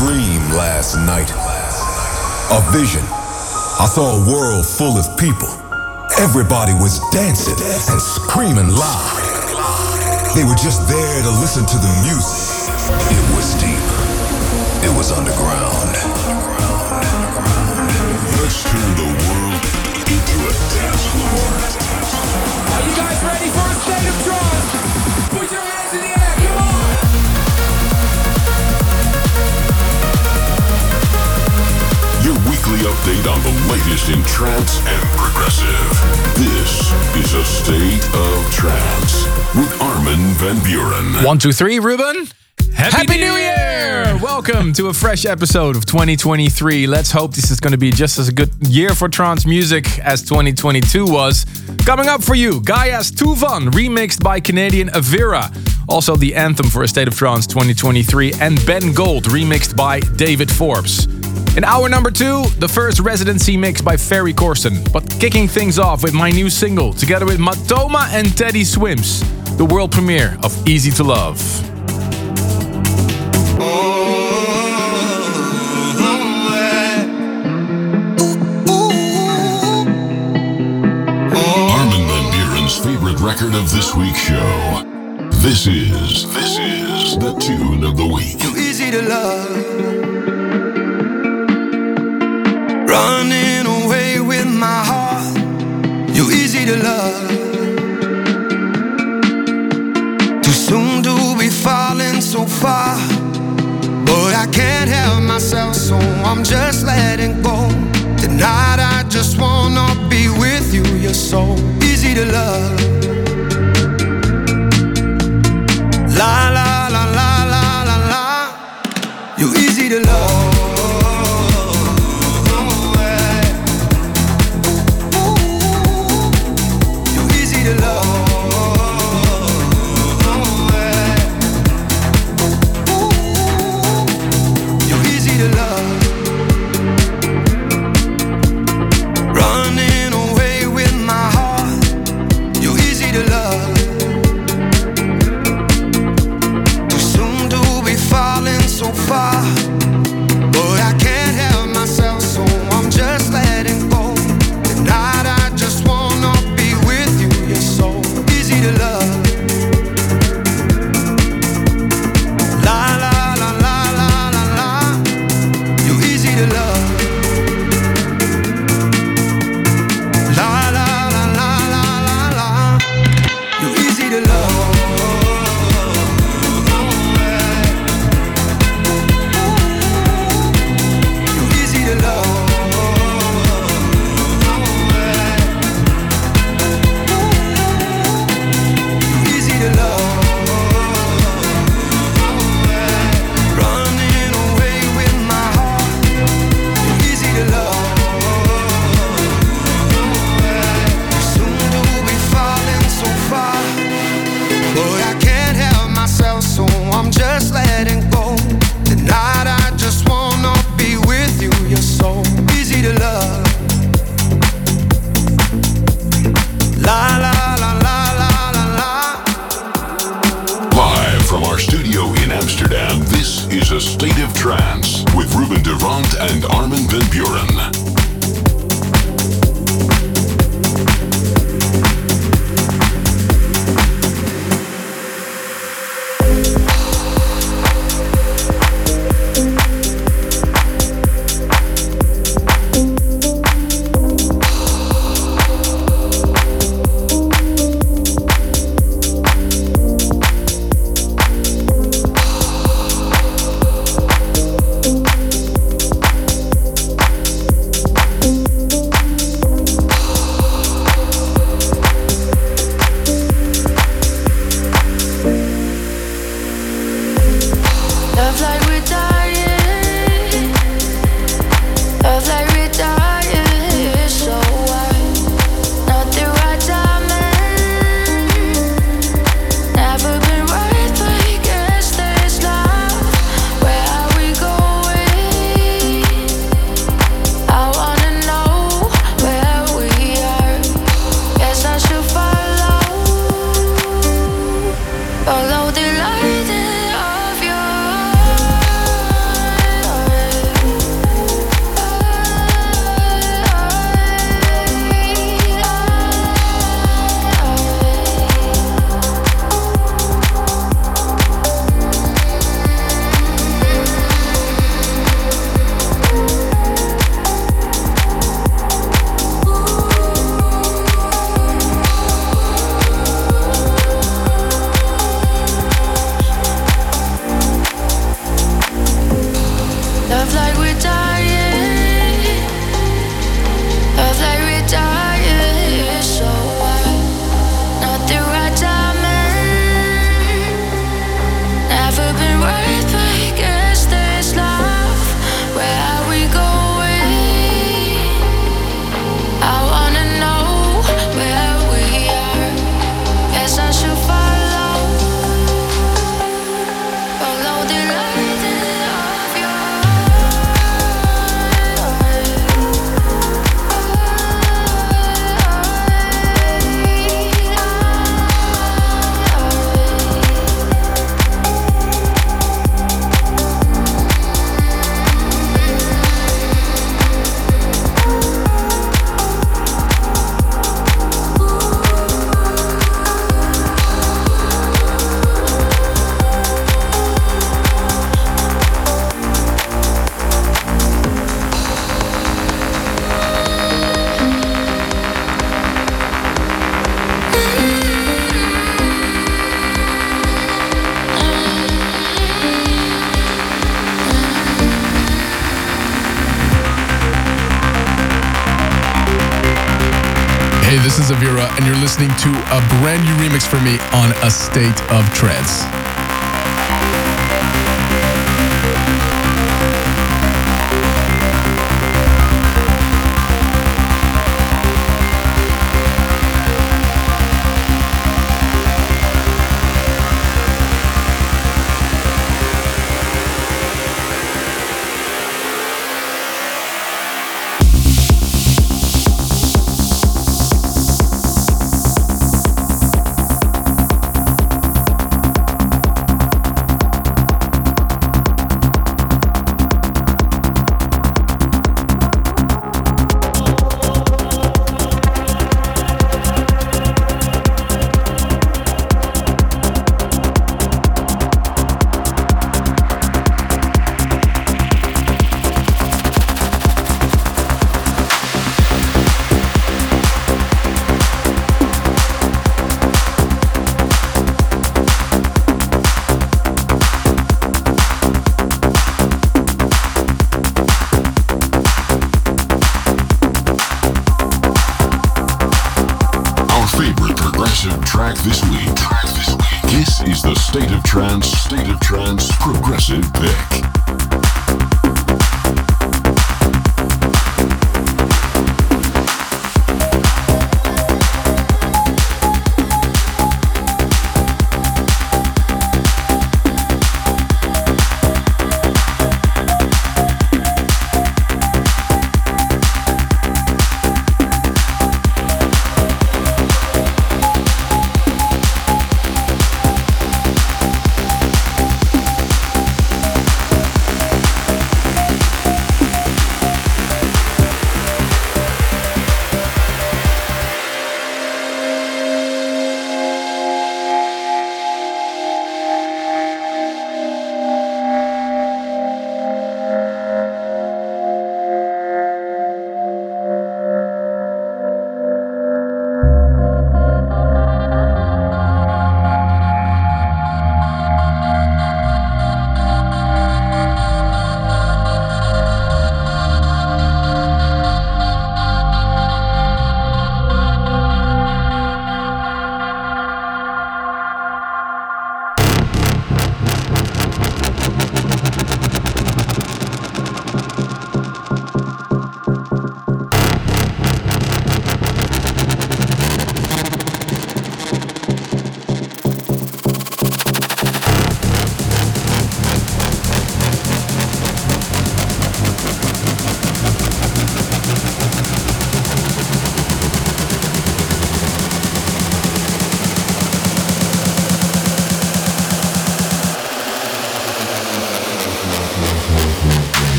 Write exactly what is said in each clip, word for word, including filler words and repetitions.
dream last night. A vision. I saw a world full of people. Everybody was dancing and screaming loud. They were just there to listen to the music. It was deep. It was underground. Let's turn the world into a dance floor. Are you guys ready for a state of trance? Put your hands in the air, come on! Your weekly update on the latest in trance and progressive. This is a State of Trance with Armin van Buuren. One, two, three, Ruben. Happy, Happy New New Year! Year! Welcome to a fresh episode of twenty twenty-three. Let's hope this is going to be just as a good year for trance music as twenty twenty-two was. Coming up for you, Gaia's Tuvan, remixed by Canadian Avira. Also the anthem for A State of Trance twenty twenty-three, and Ben Gold, remixed by David Forbes. In hour number two, the first residency mix by Ferry Corsten. But kicking things off with my new single, together with Matoma and Teddy Swims, the world premiere of Easy to Love. Armin van Buuren's favorite record of this week's show. This is, this is the tune of the week. You easy to love. Running away with my heart. You easy to love. Too soon to be falling so far. But I can't help myself, so I'm just letting go. Tonight I just wanna be with you. You're so easy to love. La la la la la la la. You easy to love. Follow the light of your Hey, this is Avira, and you're listening to a brand new remix for me on A State of Trance. This week. This is the State of Trance, State of Trance Progressive Pick.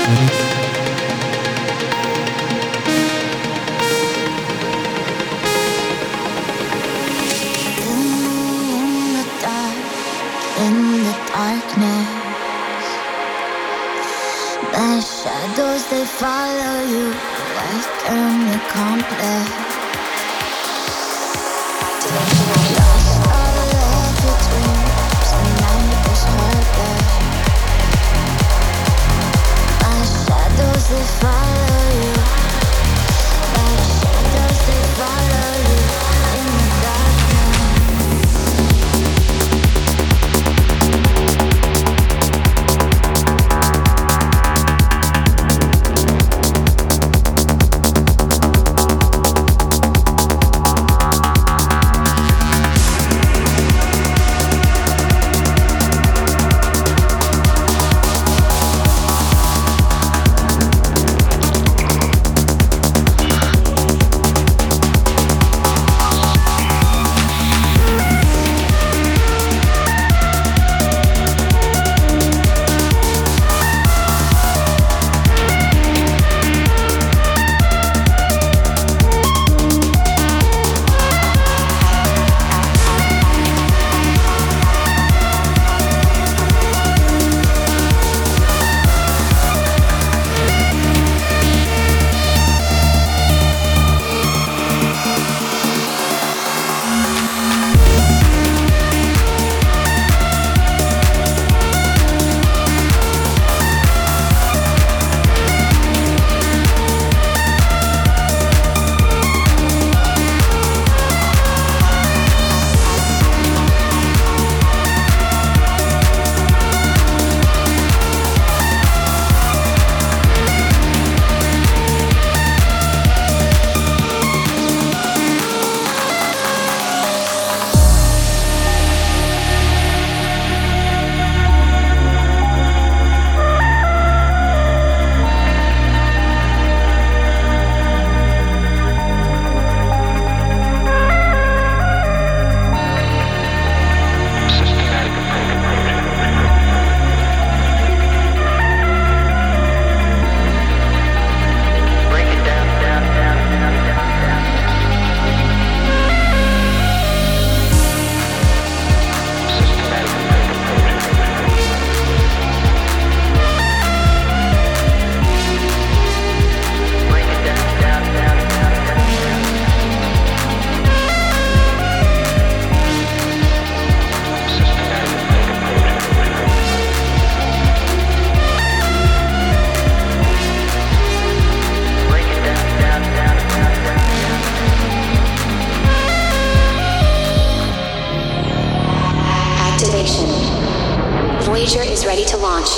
Voyager is ready to launch.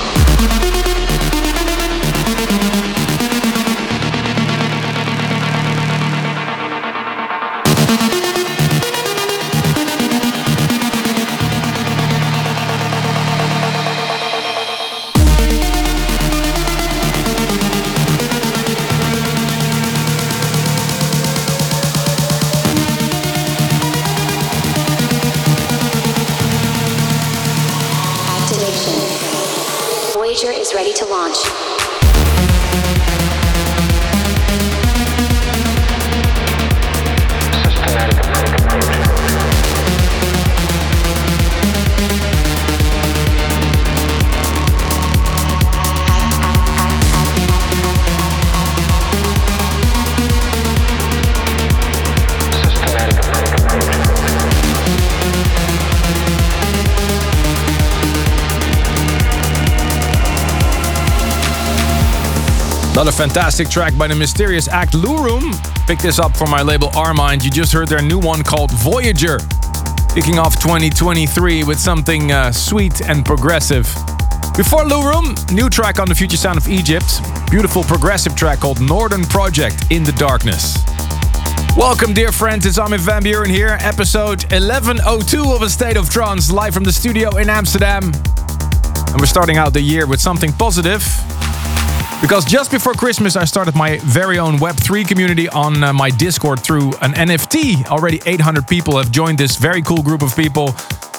Voyager is ready to launch. Another fantastic track by the mysterious act Lurum. Picked this up from my label Armind. You just heard their new one called Voyager. Kicking off twenty twenty-three with something uh, sweet and progressive. Before Lurum, new track on the Future Sound of Egypt. Beautiful progressive track called Northern Project, In the Darkness. Welcome, dear friends. It's Armin van Buuren here. Episode eleven oh two of A State of Trance, live from the studio in Amsterdam. And we're starting out the year with something positive. Because just before Christmas, I started my very own Web three community on uh, my Discord through an N F T. Already eight hundred people have joined this very cool group of people.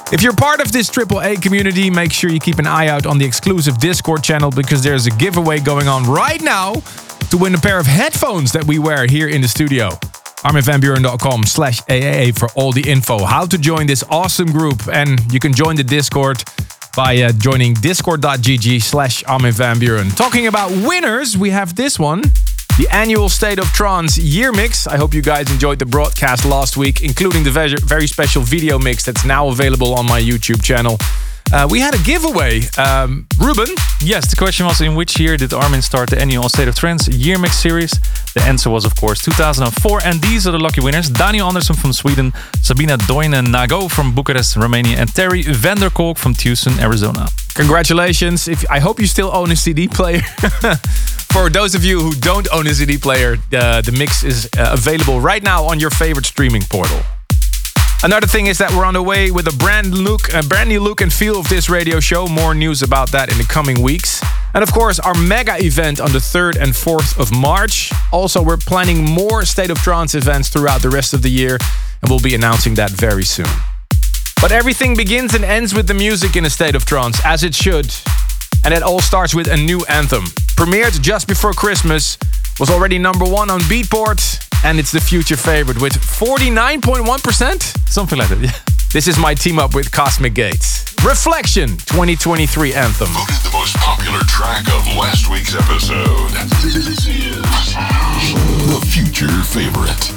If you're part of this triple A community, make sure you keep an eye out on the exclusive Discord channel because there's a giveaway going on right now to win a pair of headphones that we wear here in the studio. arminvanburen.com slash AAA for all the info. How to join this awesome group. And you can join the Discord by uh, joining discord.gg slash Armin van Buren. Talking about winners, we have this one. The annual State of Trance year mix. I hope you guys enjoyed the broadcast last week, including the very, very special video mix that's now available on my YouTube channel. Uh, we had a giveaway. Um, Ruben? Yes, the question was, in which year did Armin start the annual State of Trance year mix series? The answer was, of course, two thousand four, and these are the lucky winners. Daniel Anderson from Sweden, Sabina Doinen Nago from Bucharest, Romania, and Terry Vanderkolk from Tucson, Arizona. Congratulations. If I hope you still own a C D player. For those of you who don't own a C D player, uh, the mix is uh, available right now on your favorite streaming portal. Another thing is that we're on the way with a brand look, a brand new look and feel of this radio show. More news about that in the coming weeks. And of course, our mega event on the third and fourth of March. Also, we're planning more State of Trance events throughout the rest of the year, and we'll be announcing that very soon. But everything begins and ends with the music in a State of Trance, as it should. And it all starts with a new anthem. Premiered just before Christmas, was already number one on Beatport, and it's the future favorite with forty-nine point one percent? Something like that, yeah. This is my team up with Cosmic Gates. Reflection twenty twenty-three anthem. Voted the most popular track of last week's episode. This is the future favorite.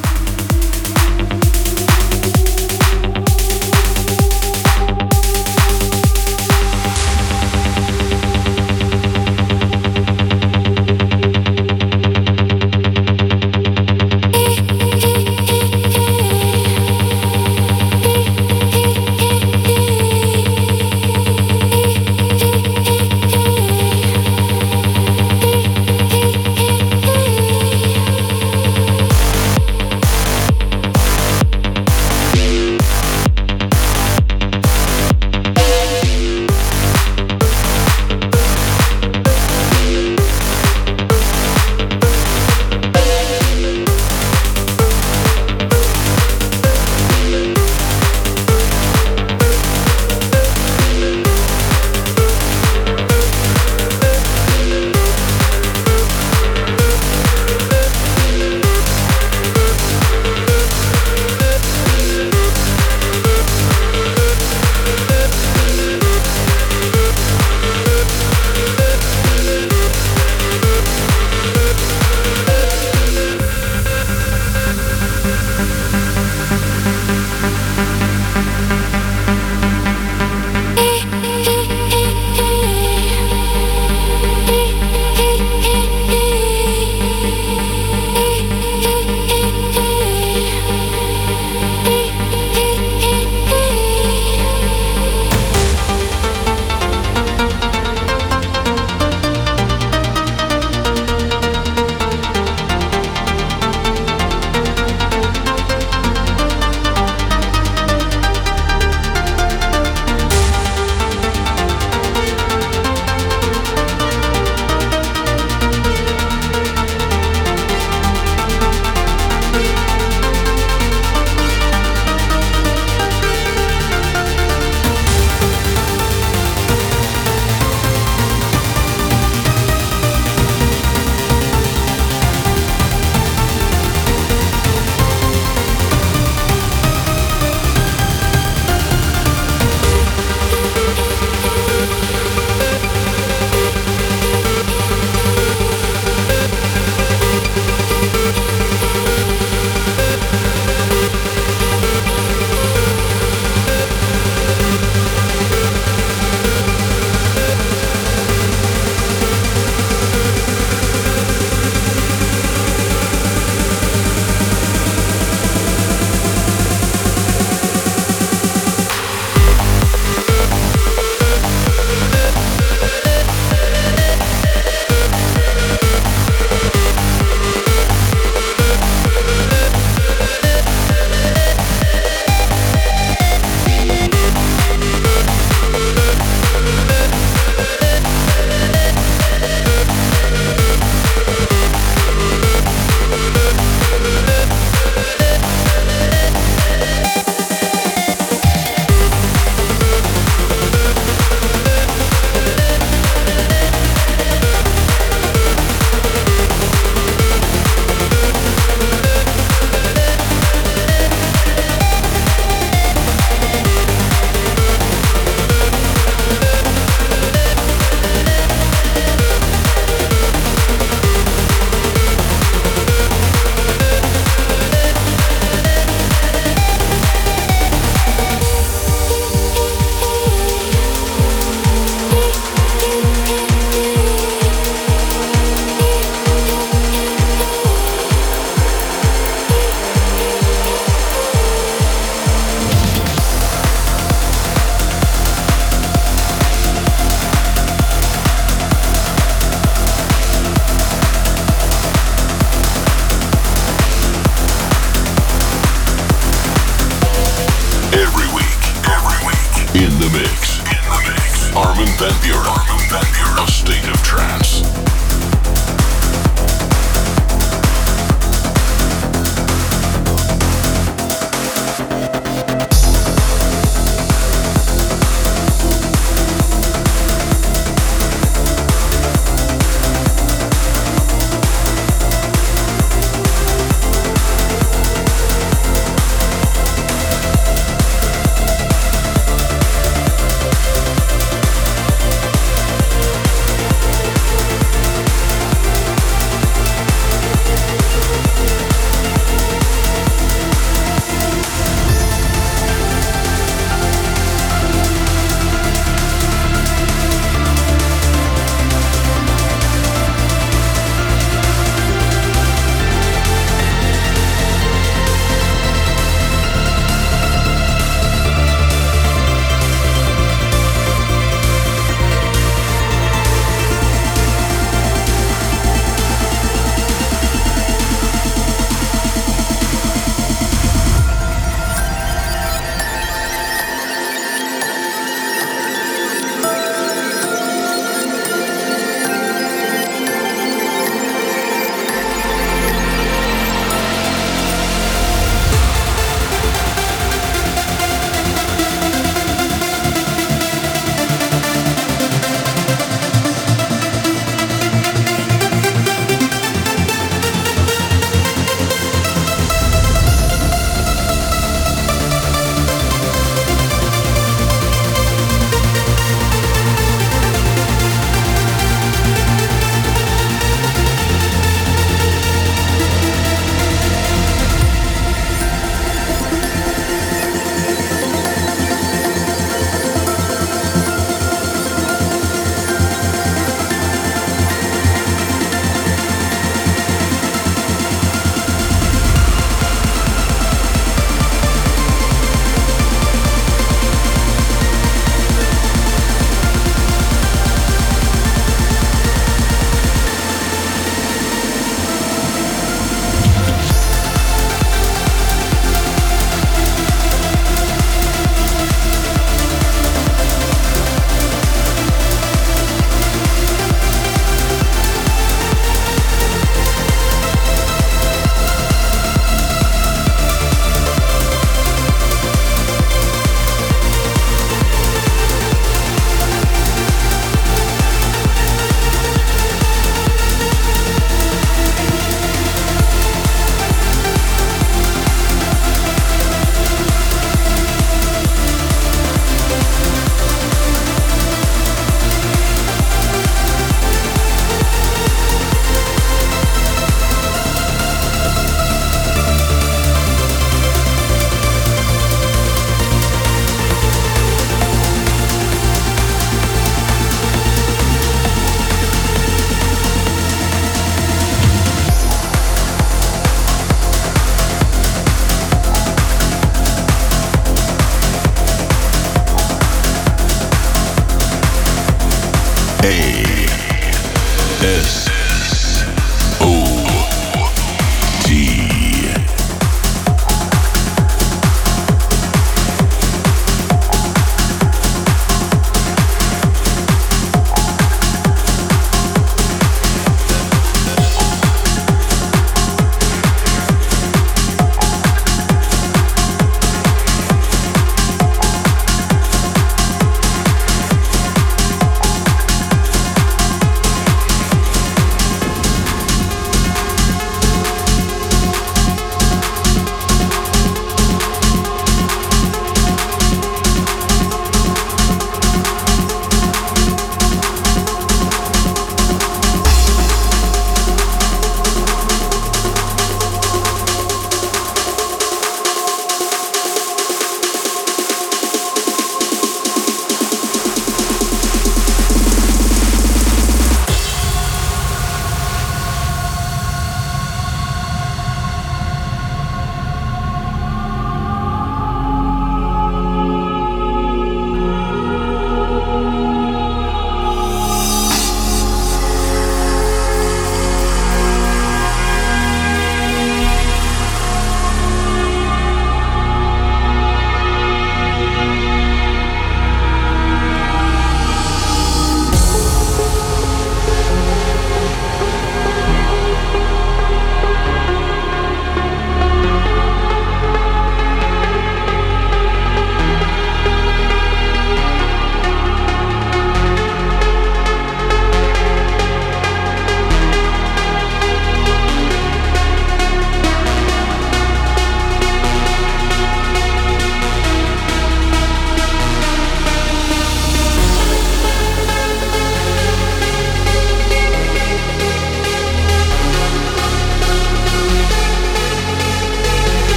Van Buren. Armin van Buren. A State of Trance.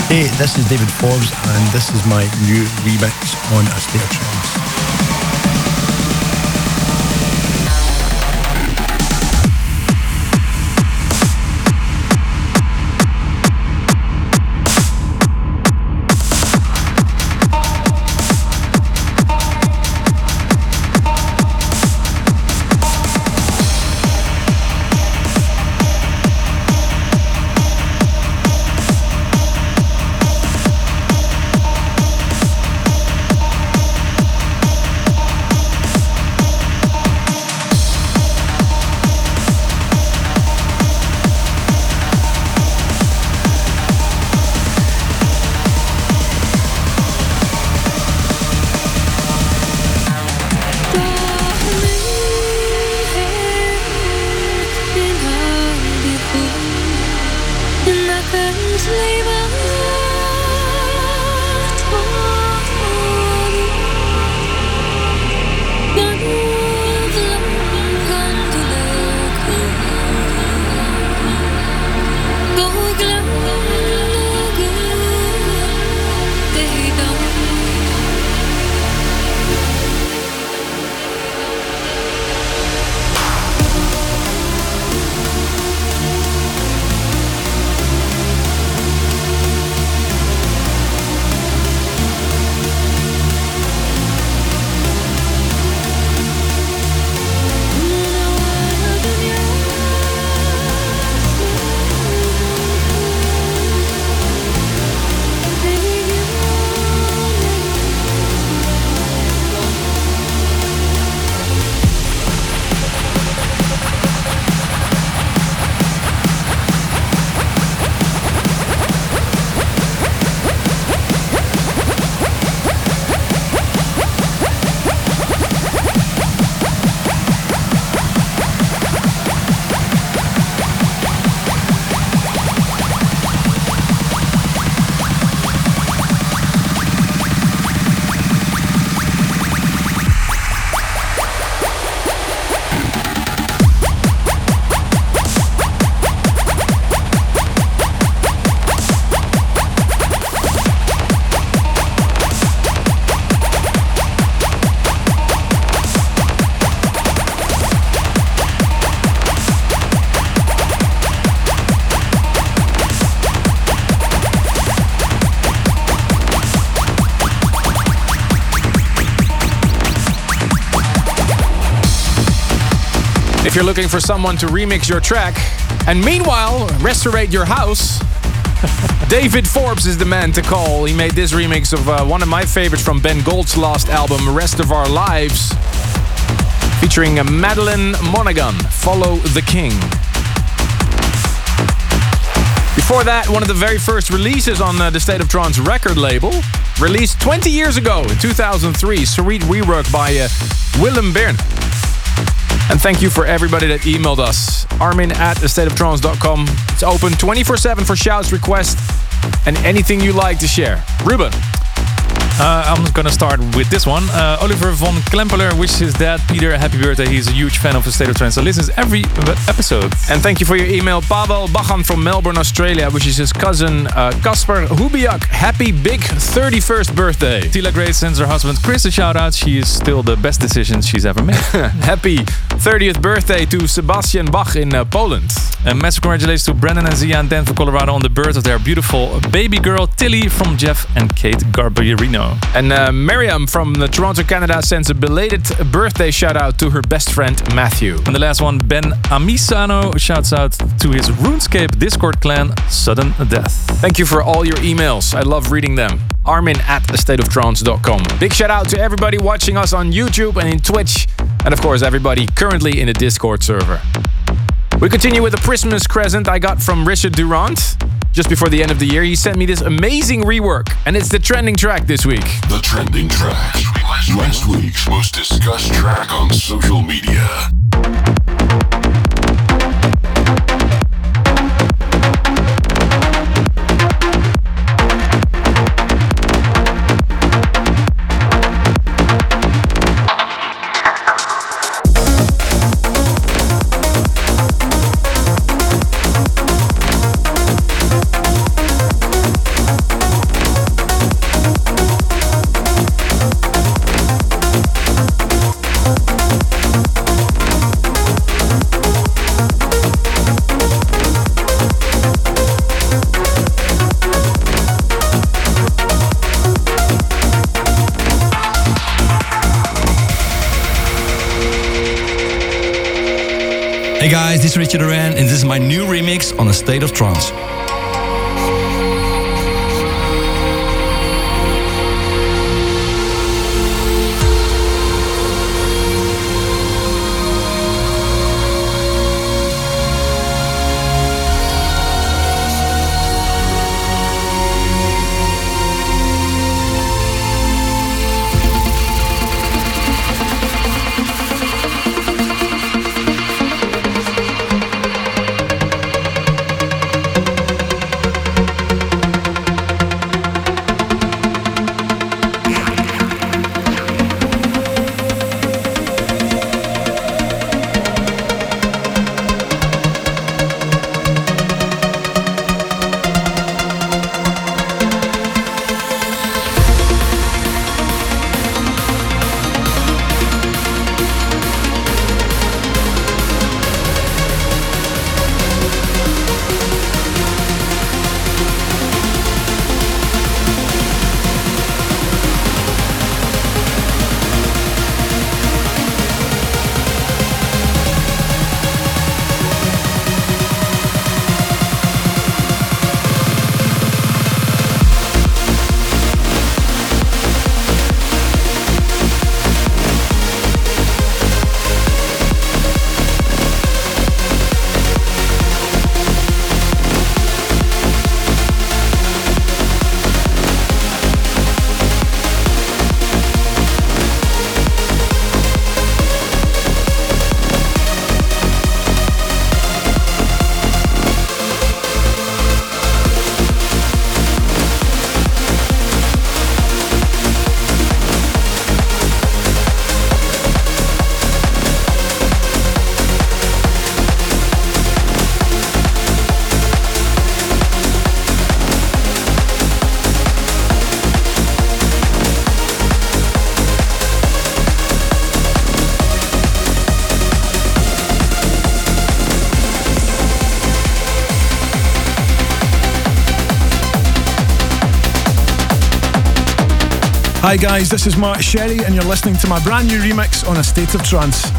Hey, this is David Forbes, and this is my new remix on A State of Trance. If you're looking for someone to remix your track and meanwhile restaurate your house, David Forbes is the man to call. He made this remix of uh, one of my favorites from Ben Gold's last album, Rest of Our Lives, featuring uh, Madeline Monaghan, Follow the King. Before that, one of the very first releases on uh, the State of Trance record label, released twenty years ago in two thousand three, Sweet Rework by uh, Willem Bern. And thank you for everybody that emailed us. Armin at a state of trance dot com. It's open twenty-four seven for shouts, requests, and anything you like to share. Ruben. Uh, I'm gonna start with this one. Uh, Oliver von Klempeler wishes his dad Peter a happy birthday. He's a huge fan of A State of Trance and listens every episode. And thank you for your email. Pavel Bagan from Melbourne, Australia wishes his cousin Kasper uh, Hubiak happy big thirty-first birthday. Tila Grace sends her husband Chris a shout out. She is still the best decision she's ever made. Happy thirtieth birthday to Sebastian Bach in uh, Poland. And massive congratulations to Brennan and Zia in Denver, Colorado on the birth of their beautiful baby girl Tilly from Jeff and Kate Garbarino. And uh, Miriam from uh, Toronto, Canada sends a belated birthday shout out to her best friend Matthew. And the last one, Ben Amisano shouts out to his RuneScape Discord clan, Sudden Death. Thank you for all your emails. I love reading them. Armin at a state of trance dot com. Big shout out to everybody watching us on YouTube and in Twitch. And of course everybody currently in the Discord server. We continue with a Christmas present I got from Richard Durant. Just before the end of the year, he sent me this amazing rework, and it's the trending track this week. The trending track. Last week's most discussed track on social media. guys, this is Richard Duran and this is my new remix on A State of Trance. Hi guys, this is Mark Sherry and you're listening to my brand new remix on A State of Trance.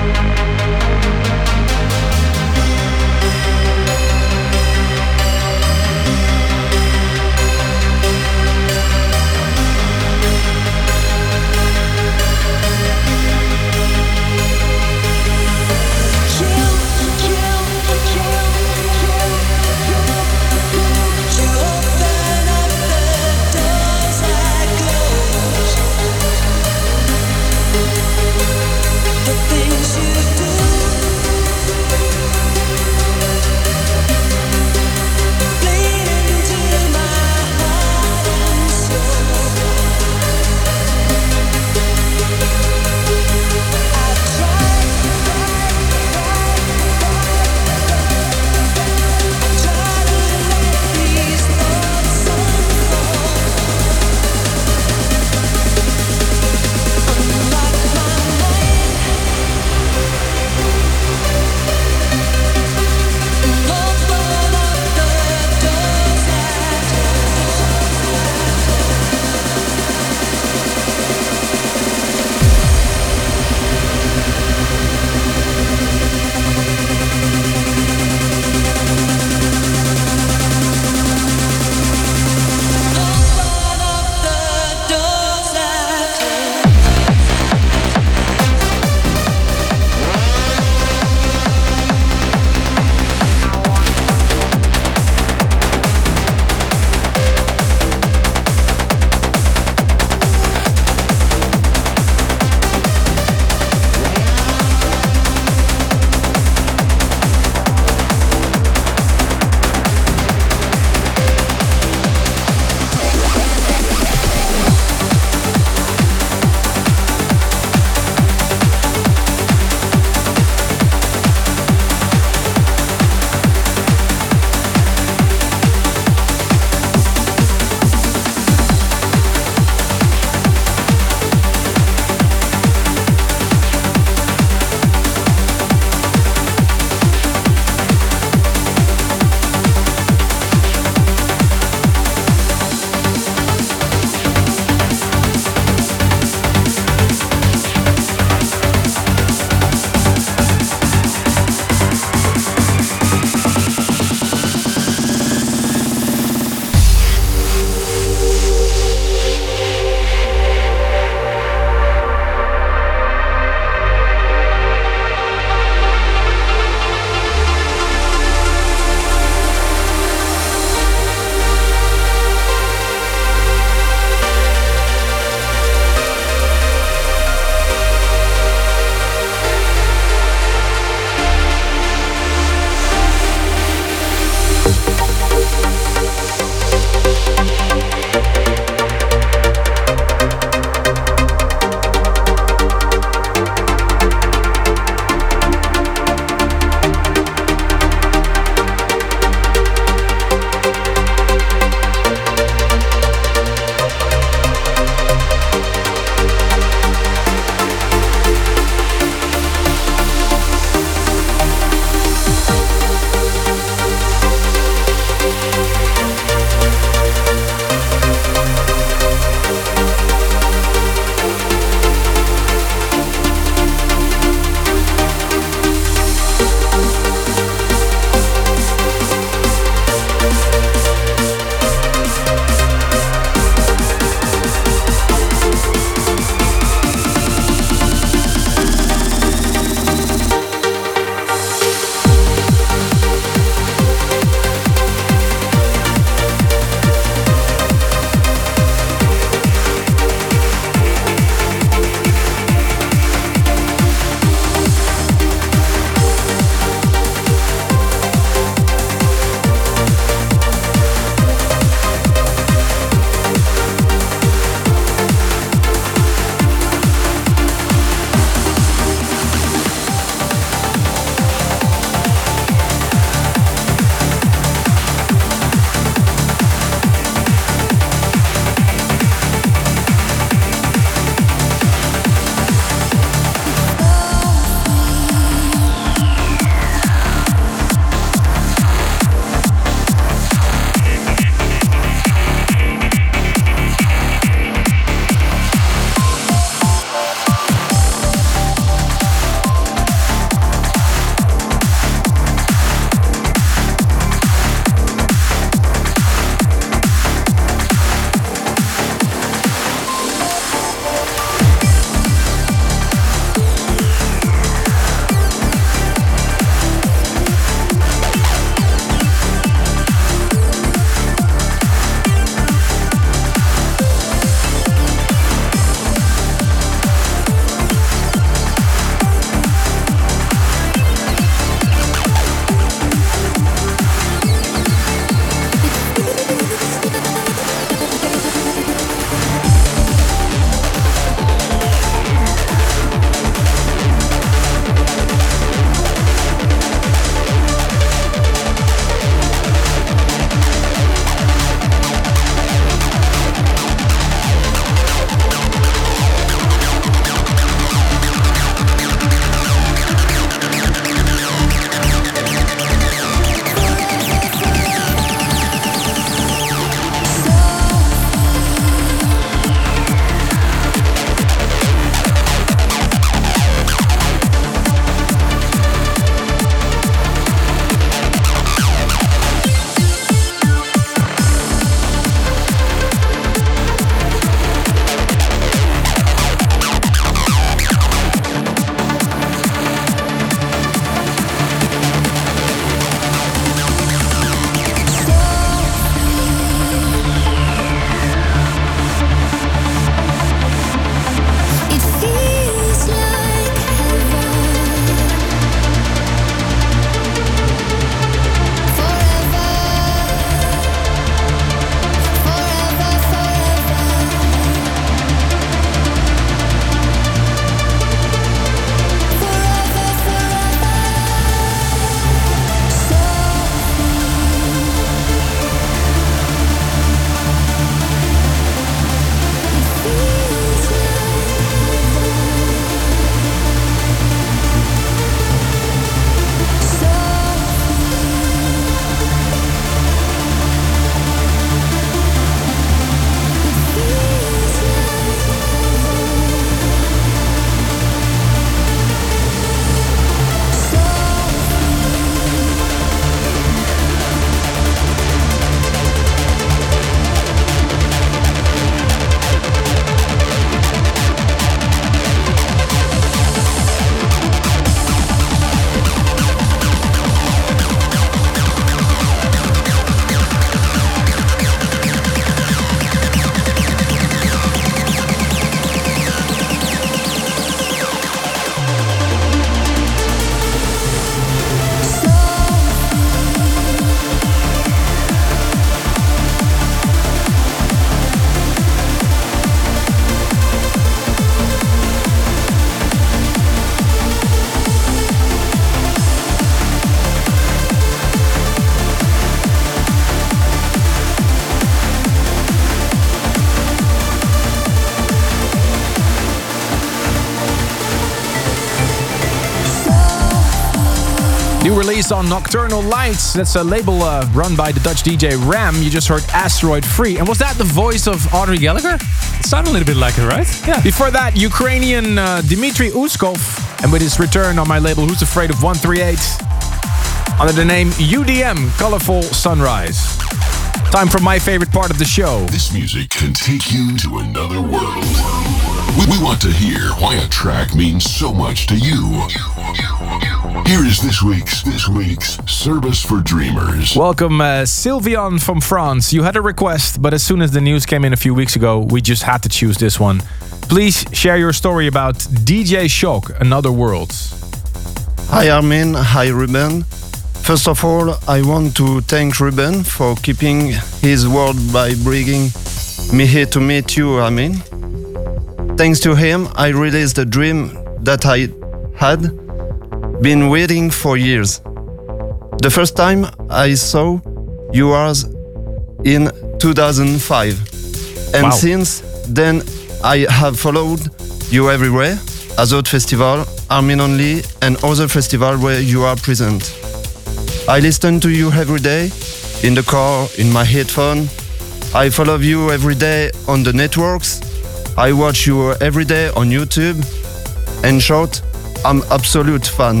New release on Nocturnal Lights. That's a label uh, run by the Dutch D J Ram. You just heard Asteroid Free. And was that the voice of Audrey Gallagher? It sounded a little bit like it, right? Yeah. Before that, Ukrainian uh, Dmitry Uskov. And with his return on my label, Who's Afraid of one thirty-eight? Under the name U D M, Colorful Sunrise. Time for my favorite part of the show. This music can take you to another world. We, we want to hear why a track means so much to you. Here is this week's this week's Service for Dreamers. Welcome, uh, Sylvian from France. You had a request, but as soon as the news came in a few weeks ago, we just had to choose this one. Please share your story about D J Shock, Another World. Hi Armin, hi Ruben. First of all, I want to thank Ruben for keeping his word by bringing me here to meet you, Armin. Thanks to him, I realized a dream that I had been waiting for years. The first time I saw you was in two thousand five. And Wow. since then, I have followed you everywhere, Azot Festival, Armin Only, and other festivals where you are present. I listen to you every day, in the car, in my headphone. I follow you every day on the networks. I watch you every day on YouTube. In short, I'm absolute fan.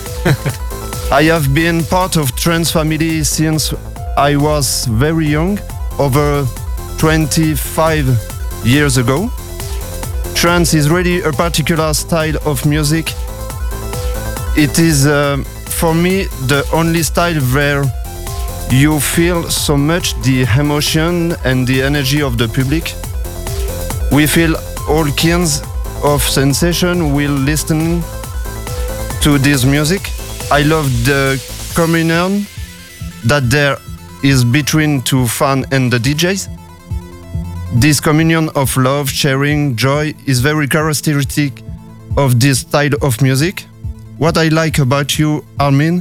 I have been part of Trance family since I was very young, over twenty-five years ago. Trance is really a particular style of music. It is, uh, for me, the only style where you feel so much the emotion and the energy of the public. We feel all kinds of sensation while listening to this music. I love the communion that there is between two fans and the D Js. This communion of love, sharing, joy is very characteristic of this style of music. What I like about you, Armin,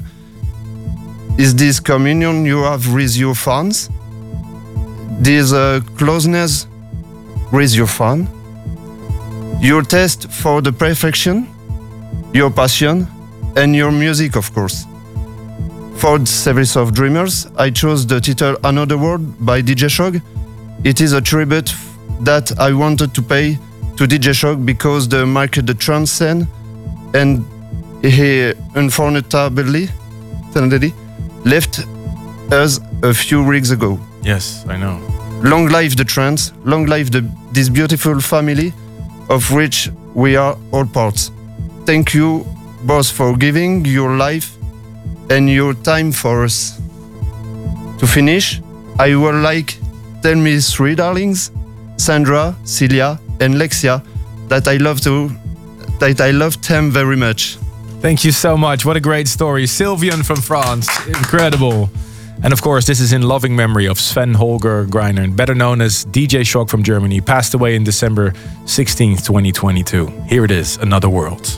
is this communion you have with your fans, this uh, closeness with your fan, your taste for the perfection, your passion, and your music, of course. For the Service of Dreamers, I chose the title Another World by D J Shock. It is a tribute that I wanted to pay to D J Shock because they marked the trance scene, and he unfortunately left us a few weeks ago. Yes, I know. Long life the trance, long life the, this beautiful family of which we are all parts. Thank you both for giving your life and your time for us. To finish, I would like tell me three darlings, Sandra, Celia, and Lexia, that I love to, that I love them very much. Thank you so much. What a great story. Sylvian from France. Incredible. And of course, this is in loving memory of Sven Holger Greiner, better known as D J Shock from Germany, passed away in December sixteenth, twenty twenty-two. Here it is, Another World.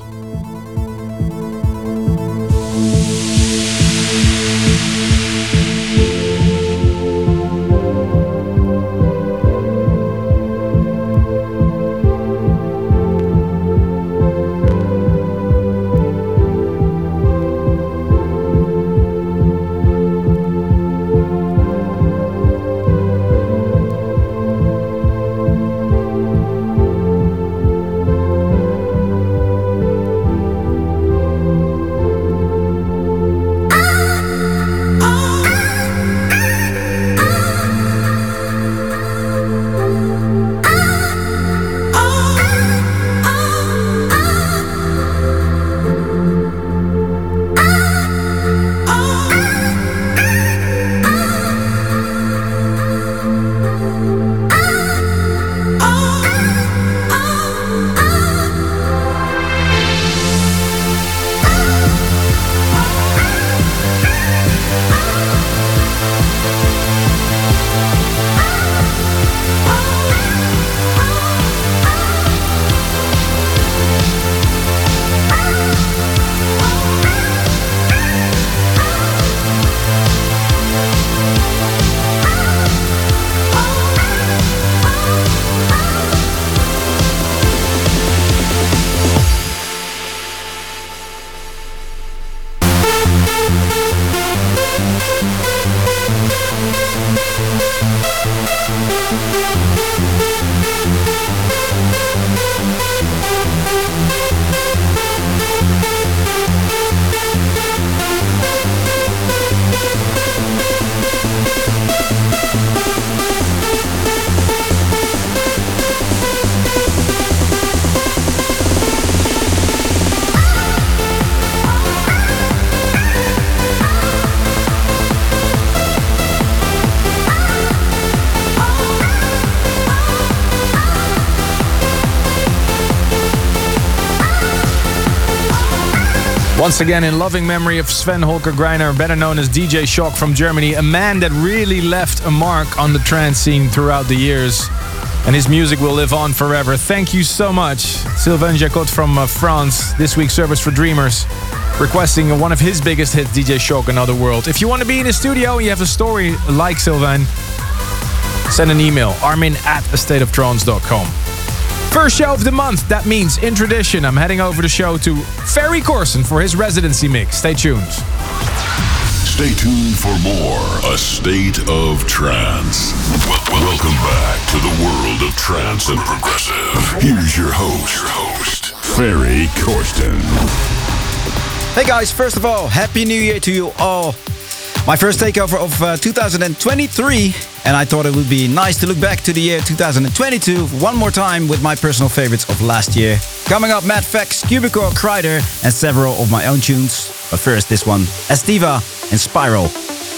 Once again, in loving memory of Sven Holger Greiner, better known as D J Shock from Germany, a man that really left a mark on the trance scene throughout the years. And his music will live on forever. Thank you so much, Sylvain Jacot from uh, France, this week's Service for Dreamers, requesting one of his biggest hits, D J Shock, Another World. If you want to be in the studio and you have a story like Sylvain, send an email, armin at a state of trance dot com. First show of the month, that means in tradition, I'm heading over the show to Ferry Corsten for his residency mix. Stay tuned. Stay tuned for more A State of Trance. Well, welcome back to the world of trance and progressive. Here's your host, your host, Ferry Corsten. Hey guys, first of all, Happy New Year to you all. My first takeover of uh, two thousand twenty-three, and I thought it would be nice to look back to the year two thousand twenty-two one more time with my personal favorites of last year. Coming up, Matt Fax, Cubicore, Kreider, and several of my own tunes. But first, this one, Estiva and Spiral.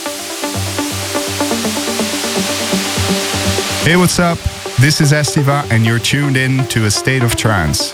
Hey, what's up? This is Estiva, and you're tuned in to A State of Trance.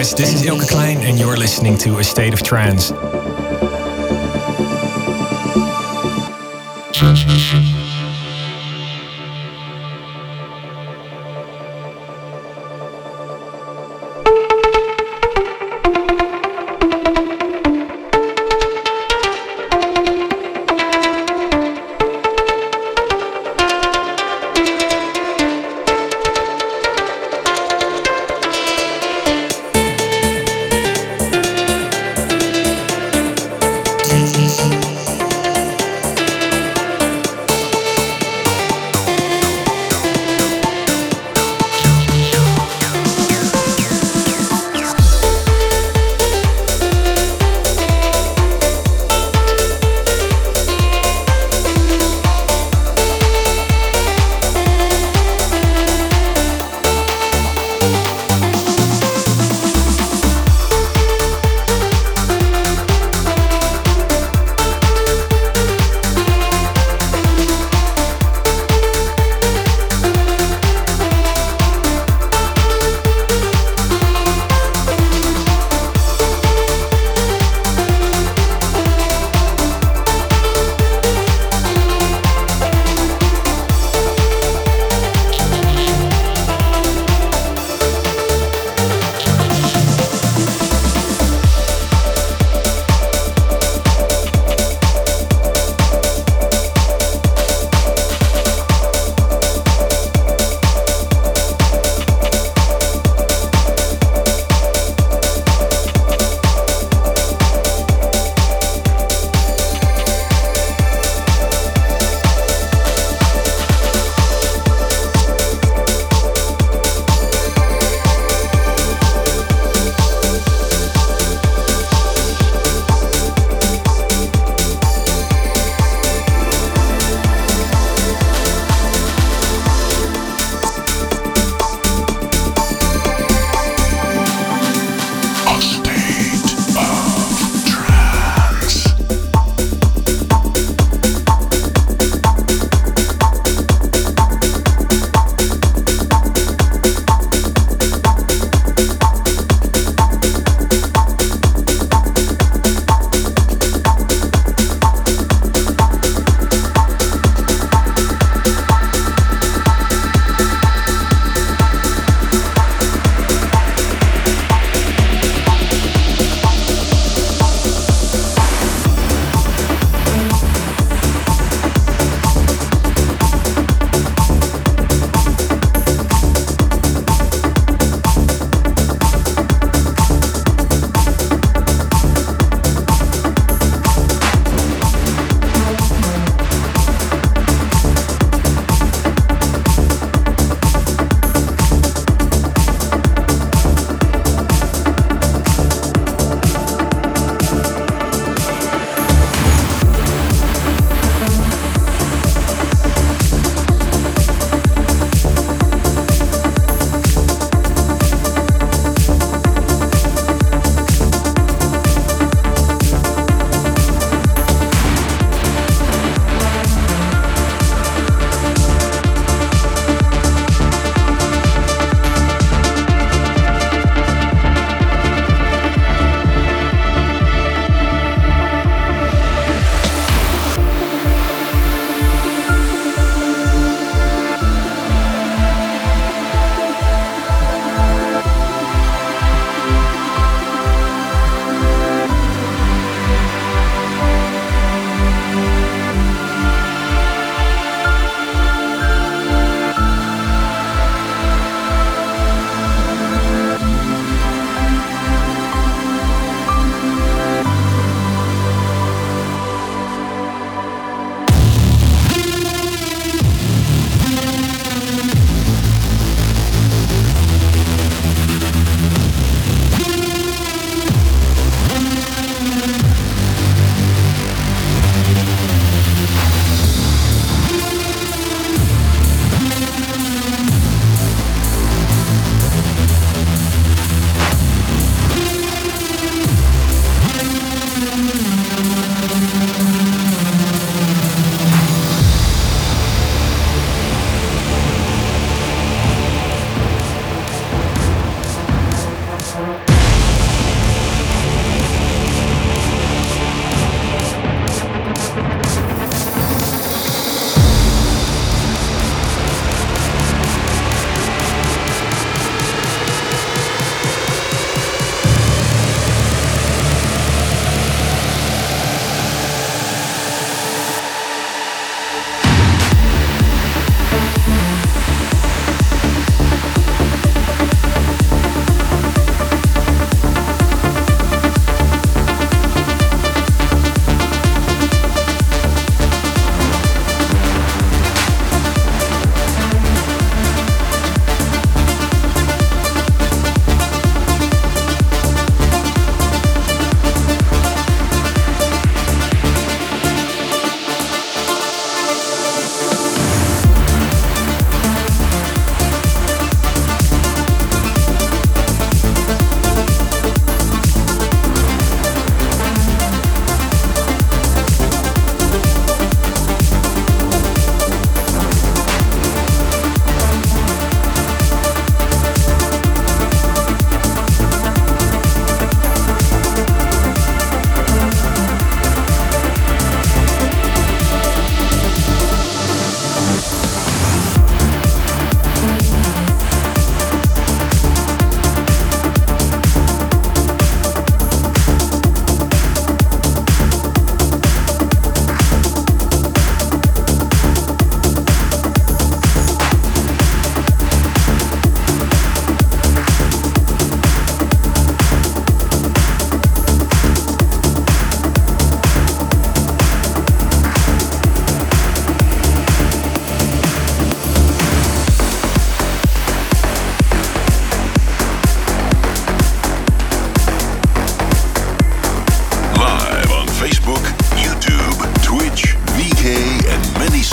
guys, this is Ilke Klein and you're listening to A State of Trance.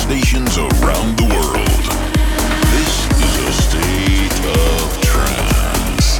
stations around the world. This is a state of trance.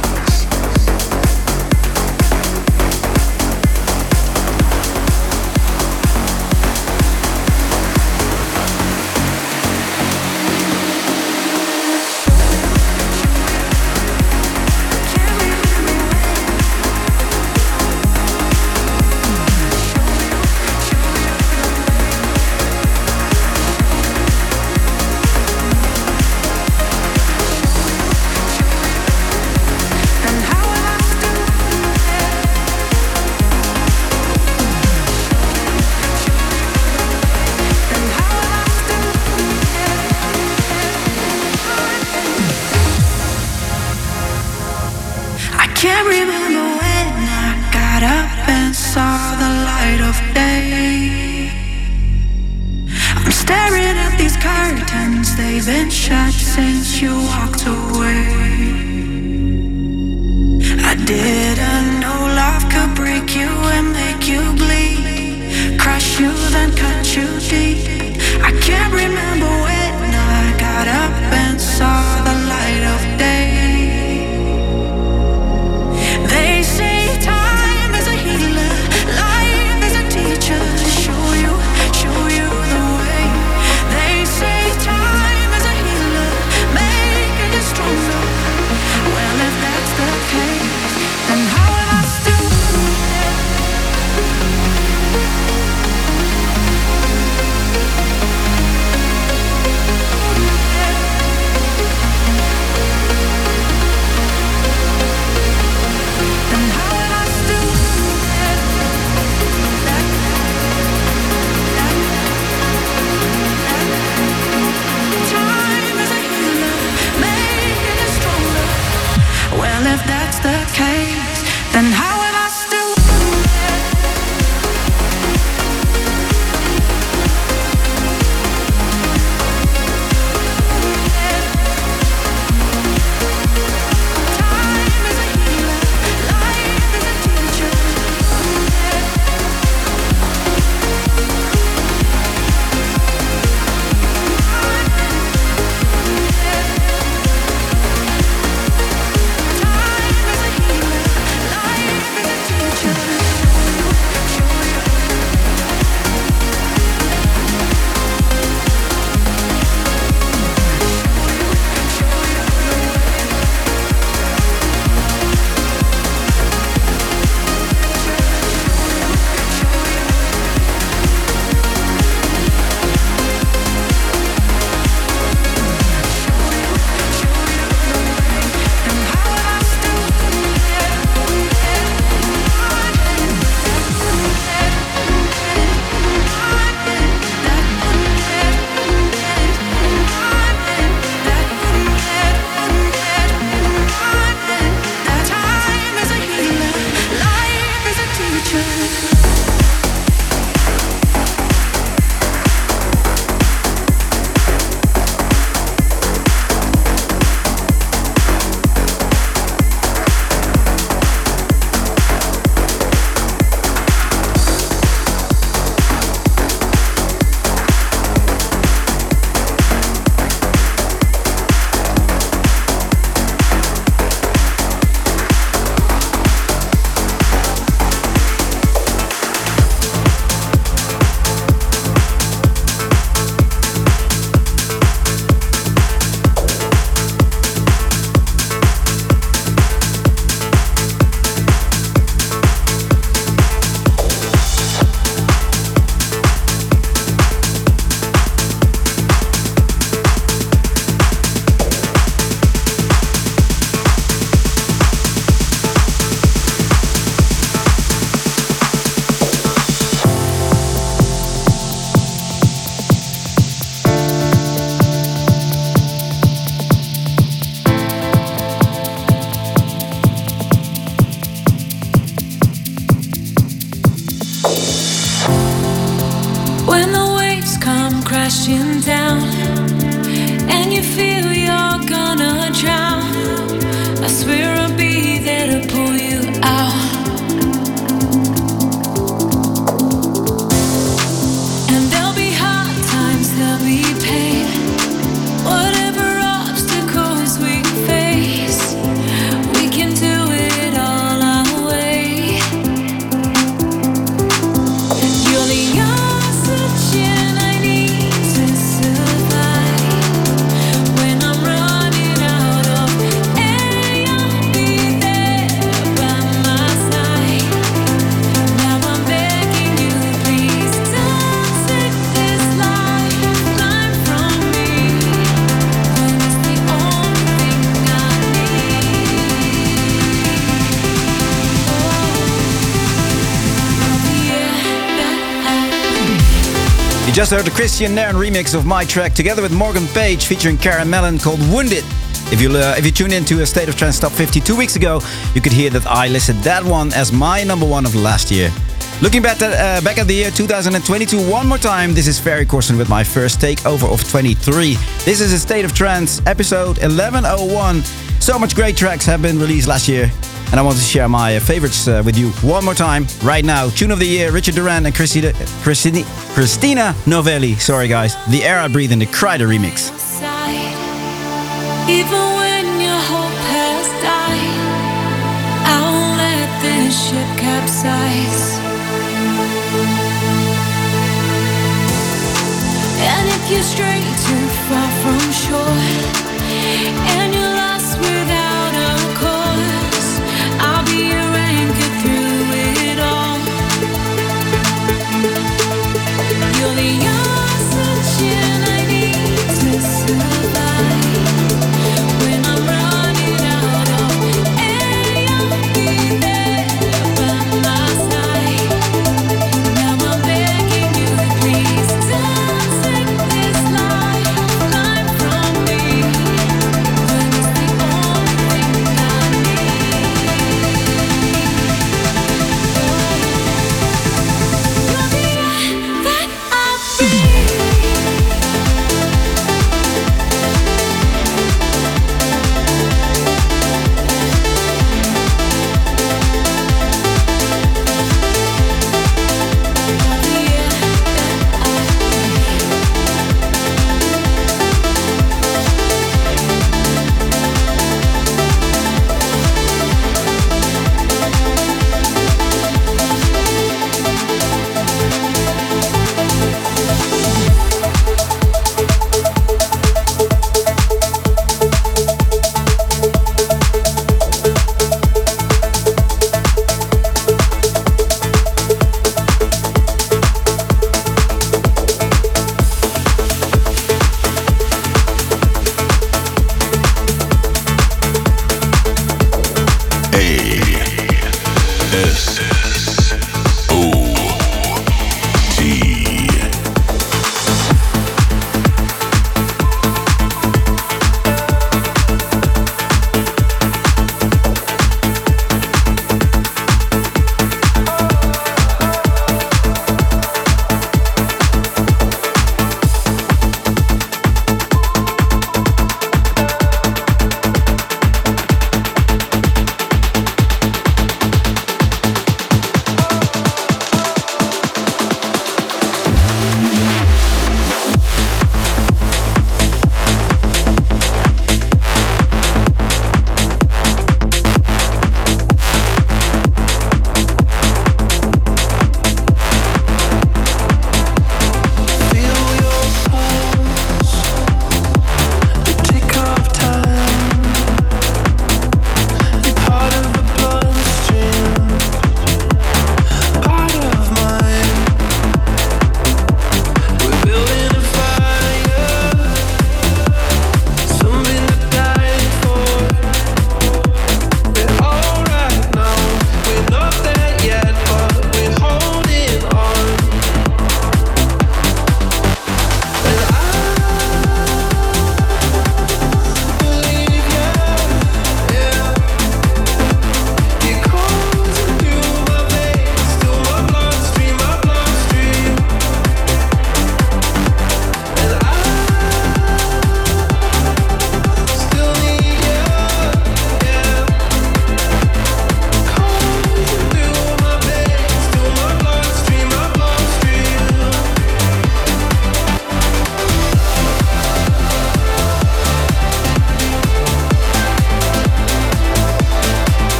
Can't remember when I got up and saw the light of day. I'm staring at these curtains, they've been shut since you walked away. I didn't know love could break you and make you bleed, crush you then cut you deep. I can't remember when I got up and saw the light of day. They say time is a healer, life is a teacher. Show you, show you the way. They say time is a healer, making you stronger. Well, if that's the case, then how will I still if that's the case, then how will I still time is a healer, life is a teacher. crashing down, and you feel you're gonna drown. I swear I'll be there to pull you out. And there'll be hard times, there'll be just heard the Christian Nairn remix of my track together with Morgan Page featuring Karen Mellon called Wounded. If you uh, if you tune into a State of Trance Top fifty two weeks ago, you could hear that I listed that one as my number one of last year. Looking back at, uh, back at the year two thousand twenty-two one more time, this is Ferry Corsten with my first takeover of twenty-three. This is a State of Trance episode eleven oh one. So much great tracks have been released last year, and I want to share my uh, favorites uh, with you one more time right now. Tune of the year, Richard Durand and Christina, Christina, Christina Novelli. Sorry guys, The Air I Breathe in the Kreider remix. Even when your hope has died, I won't let this ship capsize. And if you stray too far from shore, and you're lost without a course, I'll be your anchor through it all. You're the oxygen I need to survive. When I'm running out of air, you'll be there by my side. Now I'm begging you, please don't take this lifeline from me. When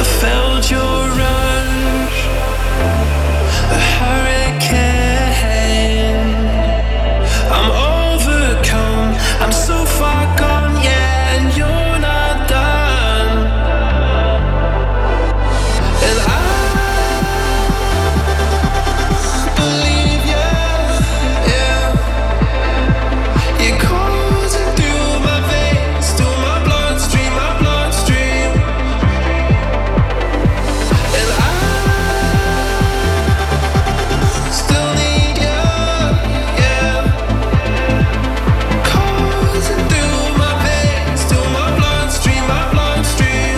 I felt your rush, a hurricane. I'm overcome, I'm so far gone, yeah, and you're not done. And I believe you, yeah. You're coursing through my veins, through my bloodstream, my bloodstream. And I still need you, yeah. Coursing through my veins, through my bloodstream, my bloodstream.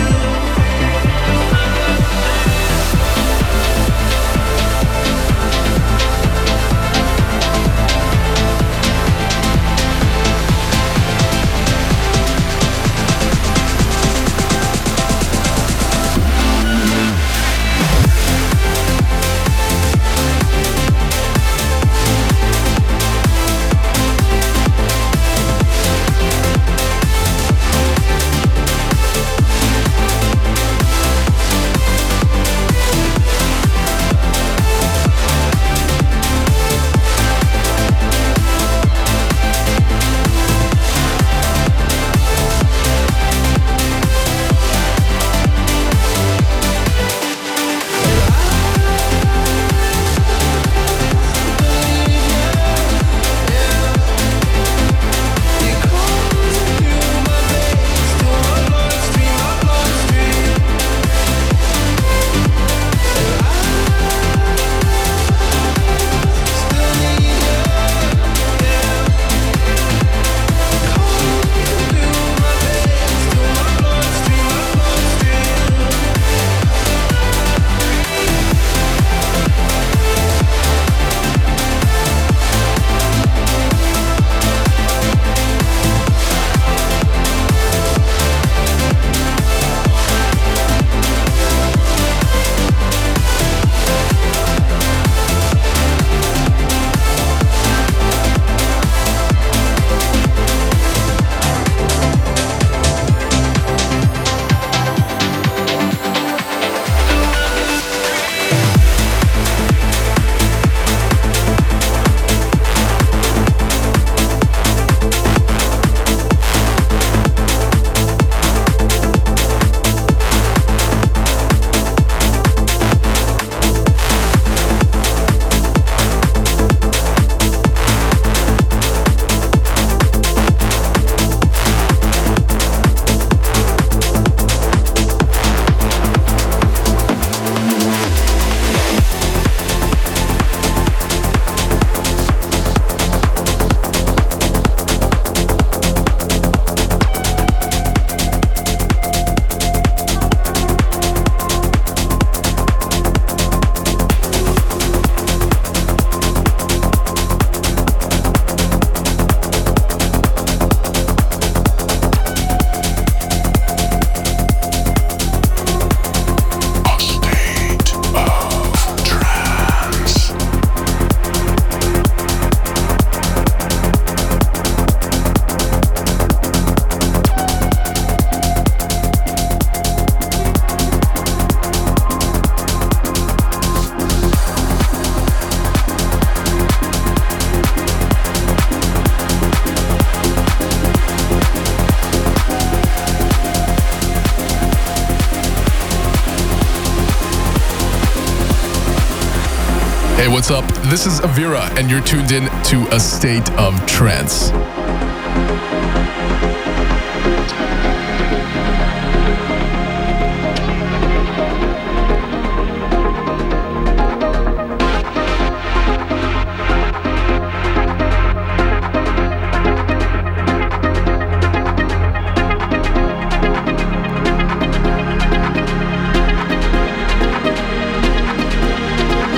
Hey, what's up? This is Avira, and you're tuned in to A State of Trance.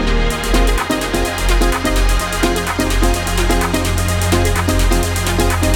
We'll be right back.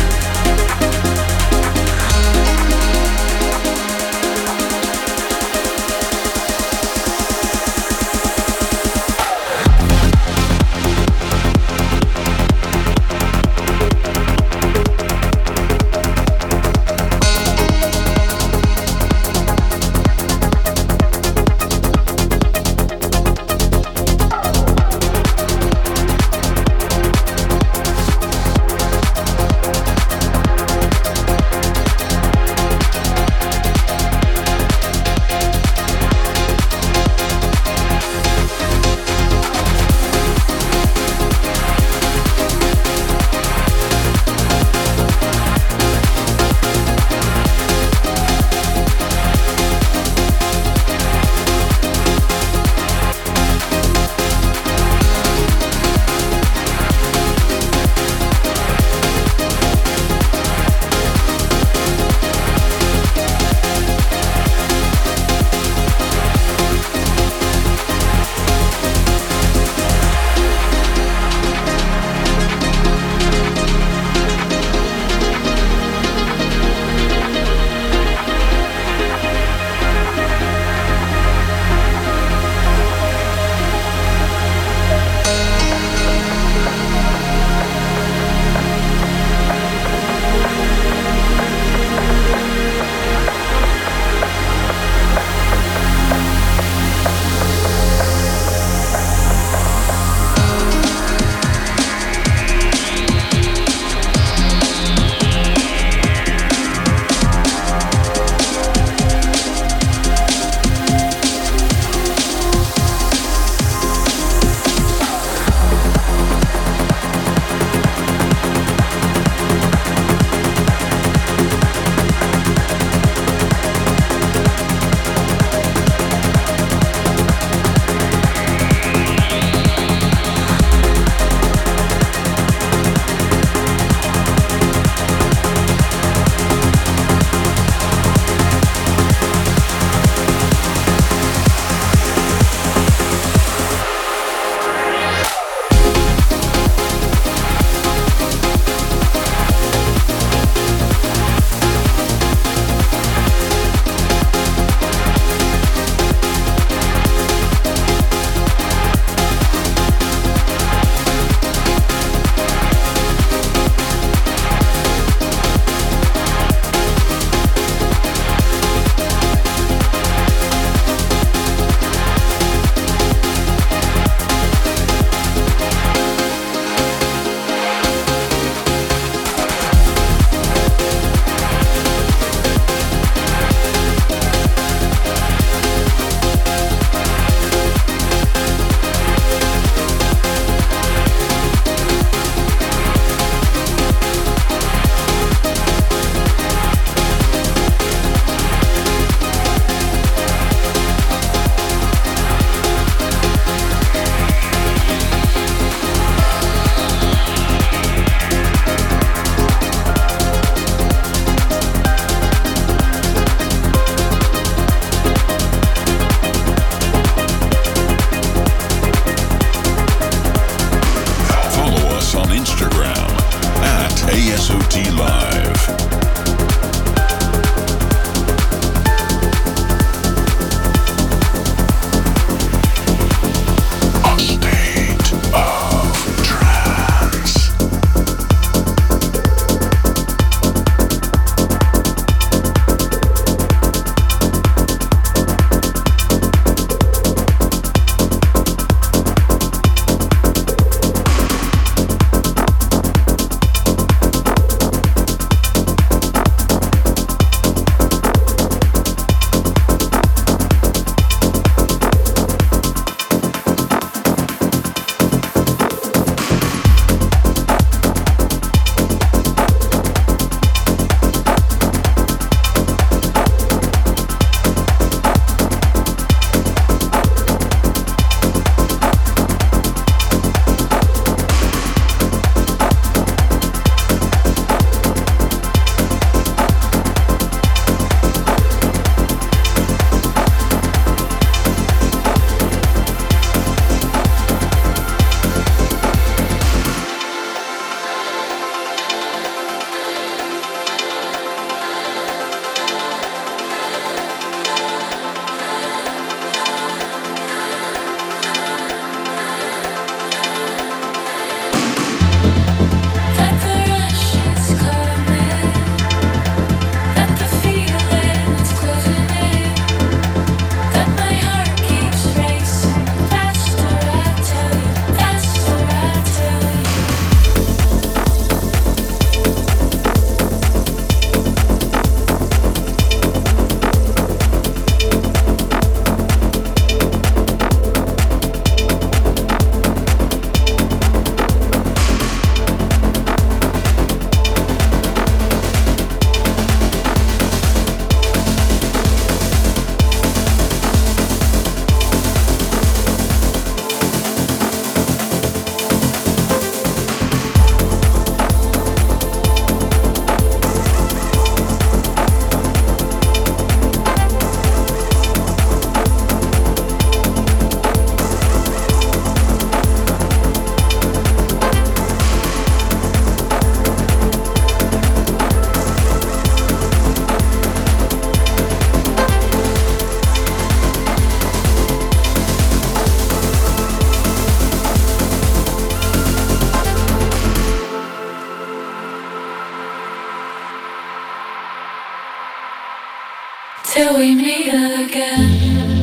till we meet again.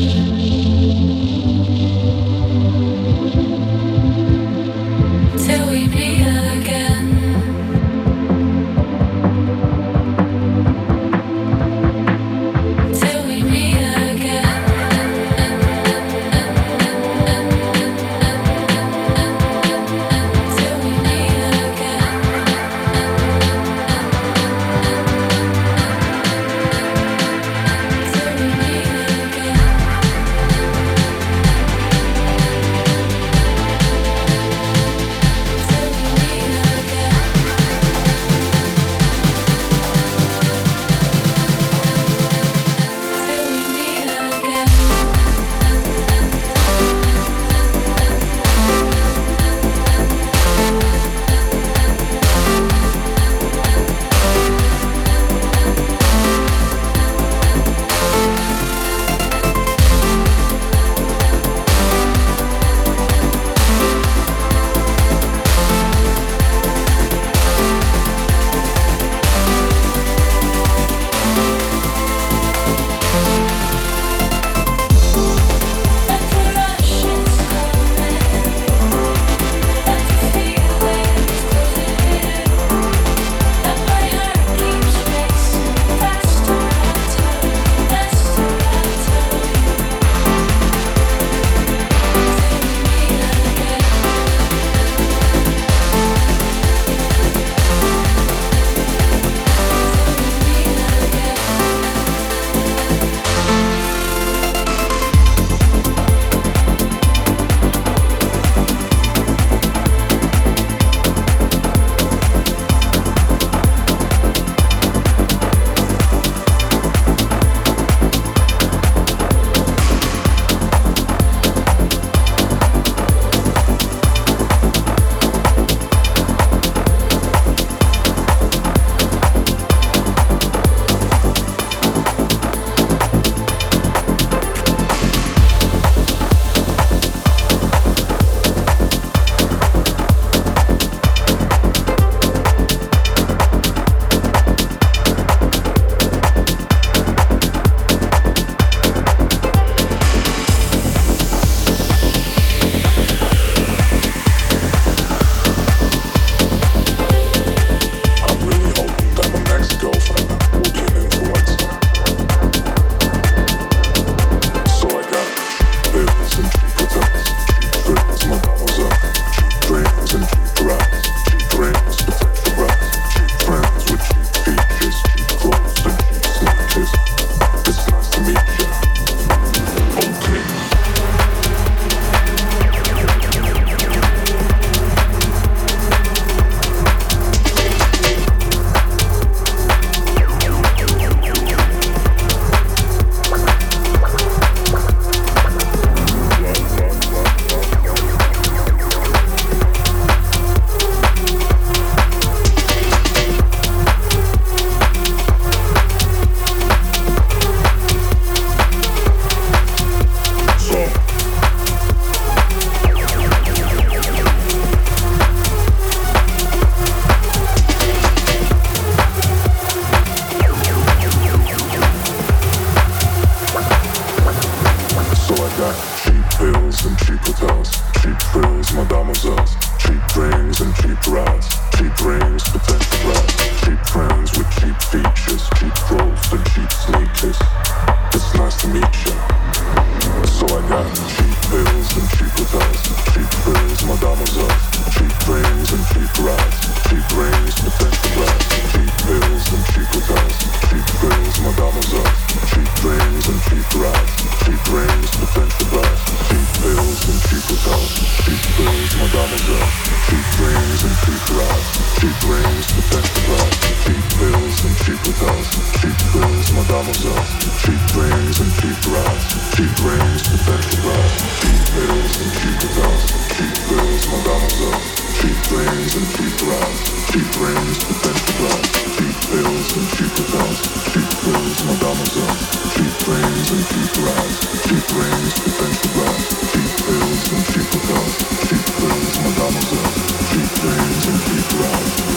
Till we meet again. Till we meet again. Till we meet again. Till we meet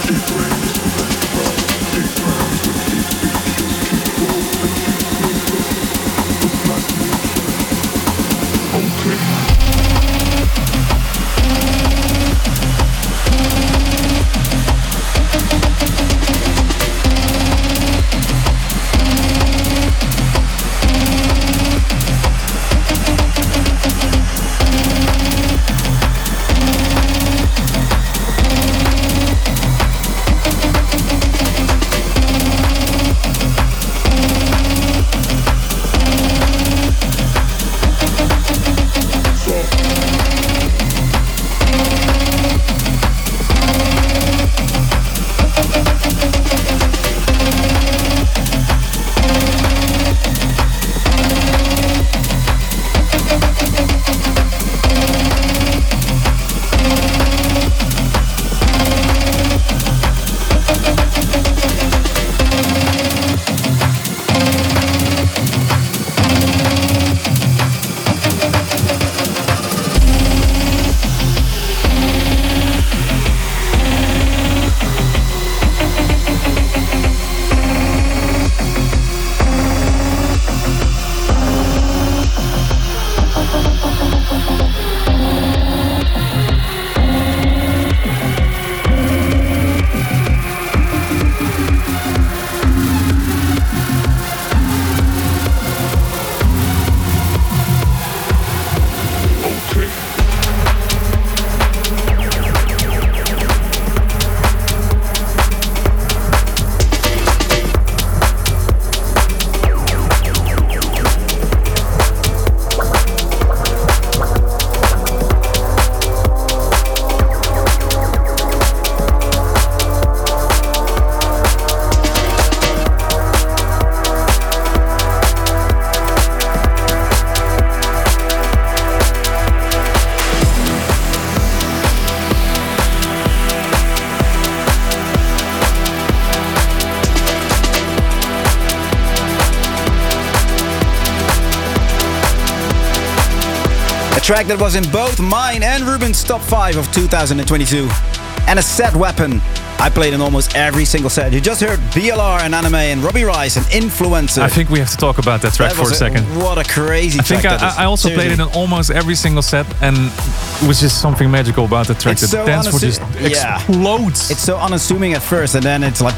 Cheap track that was in both mine and Ruben's top five of two thousand twenty-two. And a set weapon. I played in almost every single set. You just heard B L R and Anime and Robbie Rice and Influencer. I think we have to talk about that track That for a was second. What a crazy I track think that is. I, I also Seriously. played it in almost every single set, and it was just something magical about the track. It's The so dance floor just unassuming. Yeah. explodes. It's so unassuming at first, and then it's like...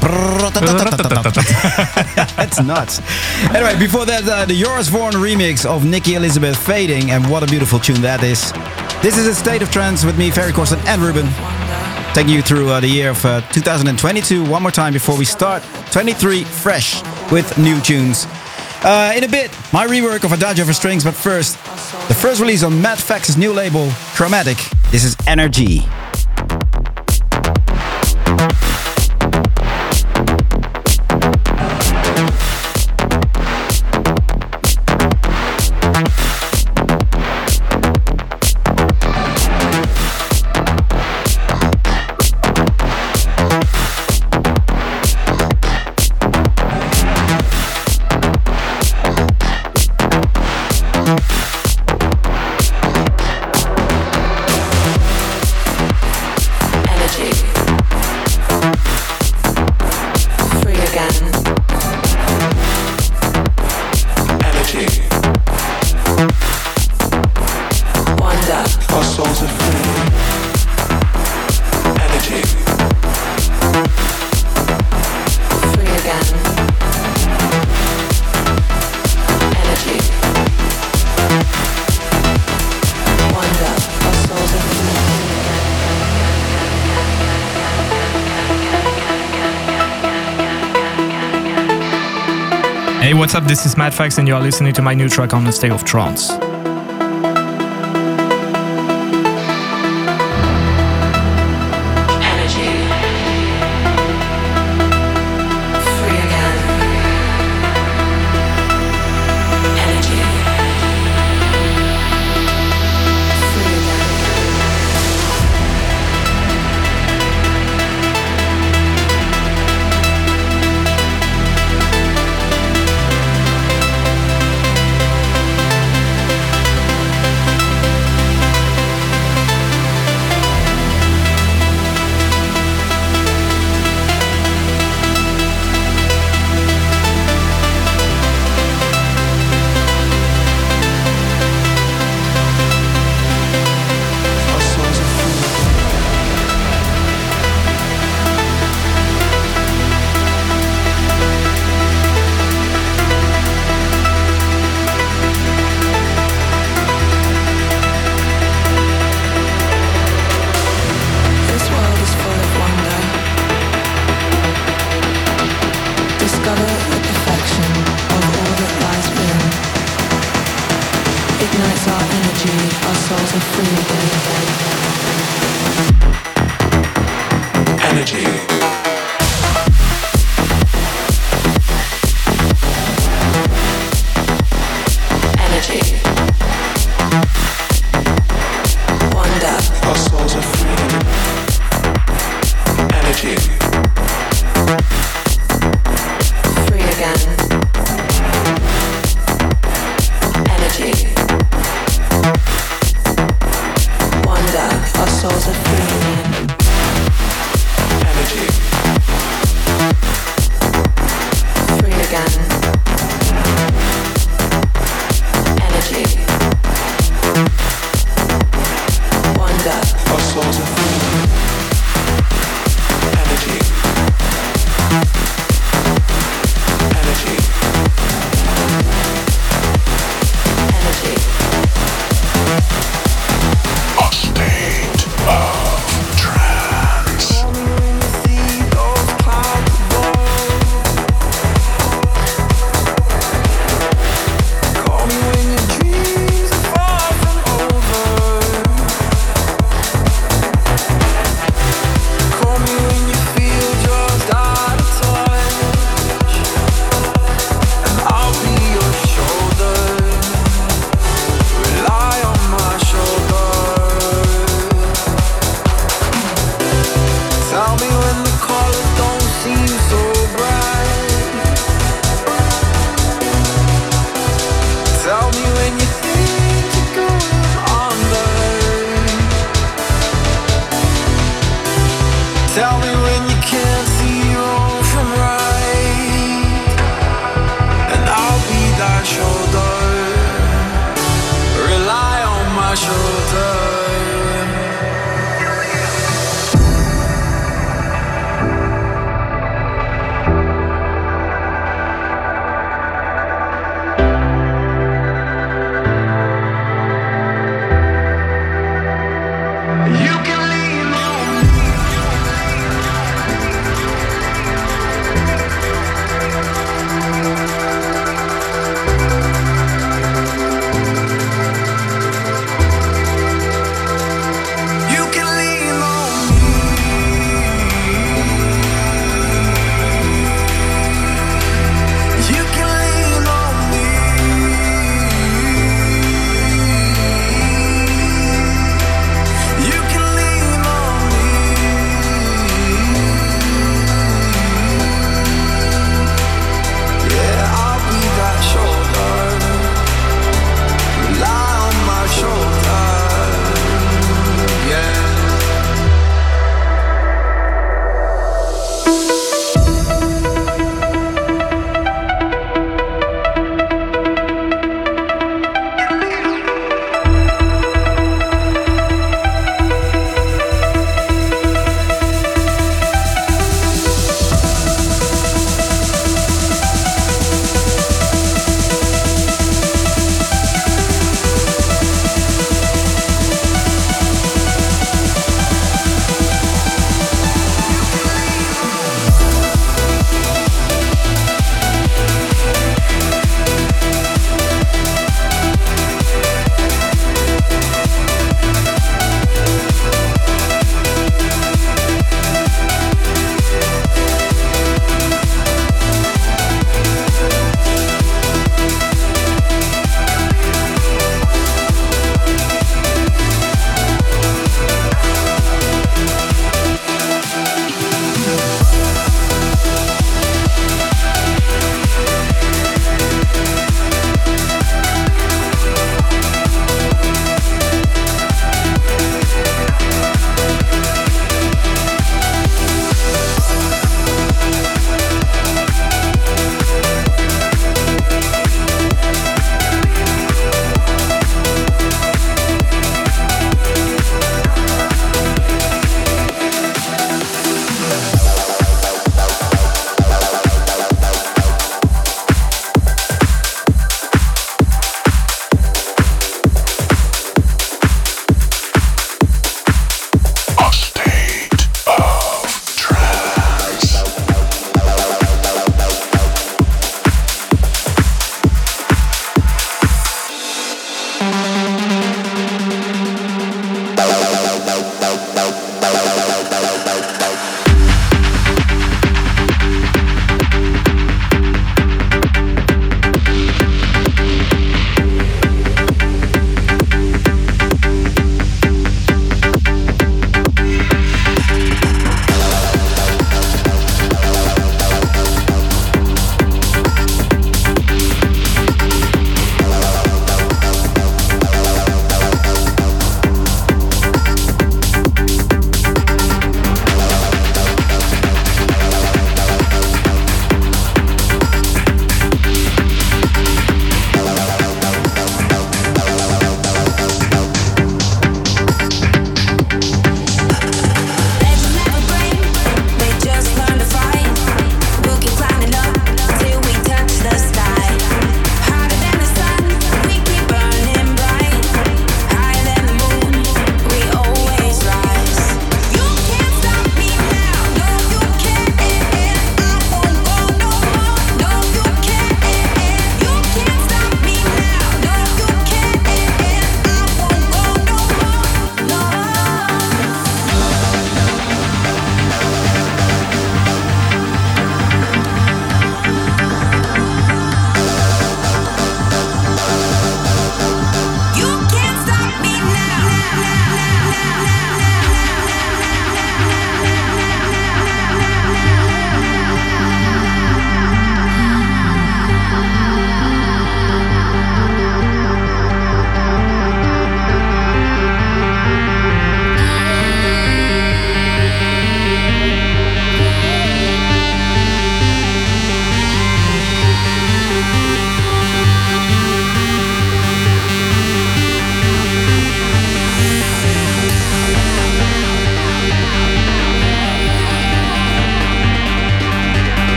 It's nuts. Anyway, before that, uh, the Joris Voorn remix of Nikki Elizabeth Fading, and what a beautiful tune that is. This is A State of Trance with me, Ferry Corsten and Ruben. Taking you through uh, the year of uh, two thousand twenty-two one more time before we start twenty-three fresh with new tunes. Uh, in a bit, my rework of Adagio for Strings, but first, the first release on Matt Fax's new label, Chromatic. This is Energy. Hey, what's up? This is Matt Fax, and you are listening to my new track on A State of Trance. Wonder, our souls are free again. Energy.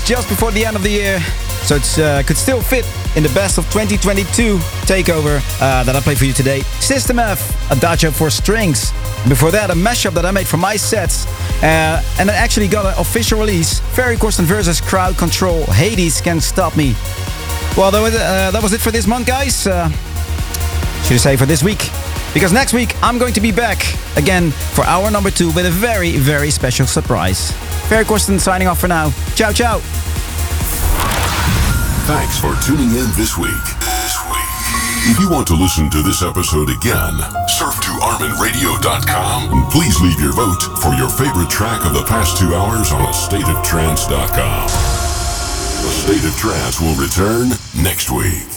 released just before the end of the year, so it uh, could still fit in the best of twenty twenty-two takeover uh, that I played for you today. System F, Adagio for Strings. Before that, a mashup that I made for my sets, uh, and it actually got an official release. Ferry Corsten versus Crowd Control, Hades Can't Stop Me. Well, that was, uh, that was it for this month, guys. Uh, should I say for this week? Because next week, I'm going to be back again for hour number two with a very, very special surprise. Ferry Corsten signing off for now. Ciao, ciao. Thanks for tuning in this week. This week. If you want to listen to this episode again, surf to armin radio dot com and please leave your vote for your favorite track of the past two hours on a state of trance dot com. A State of Trance will return next week.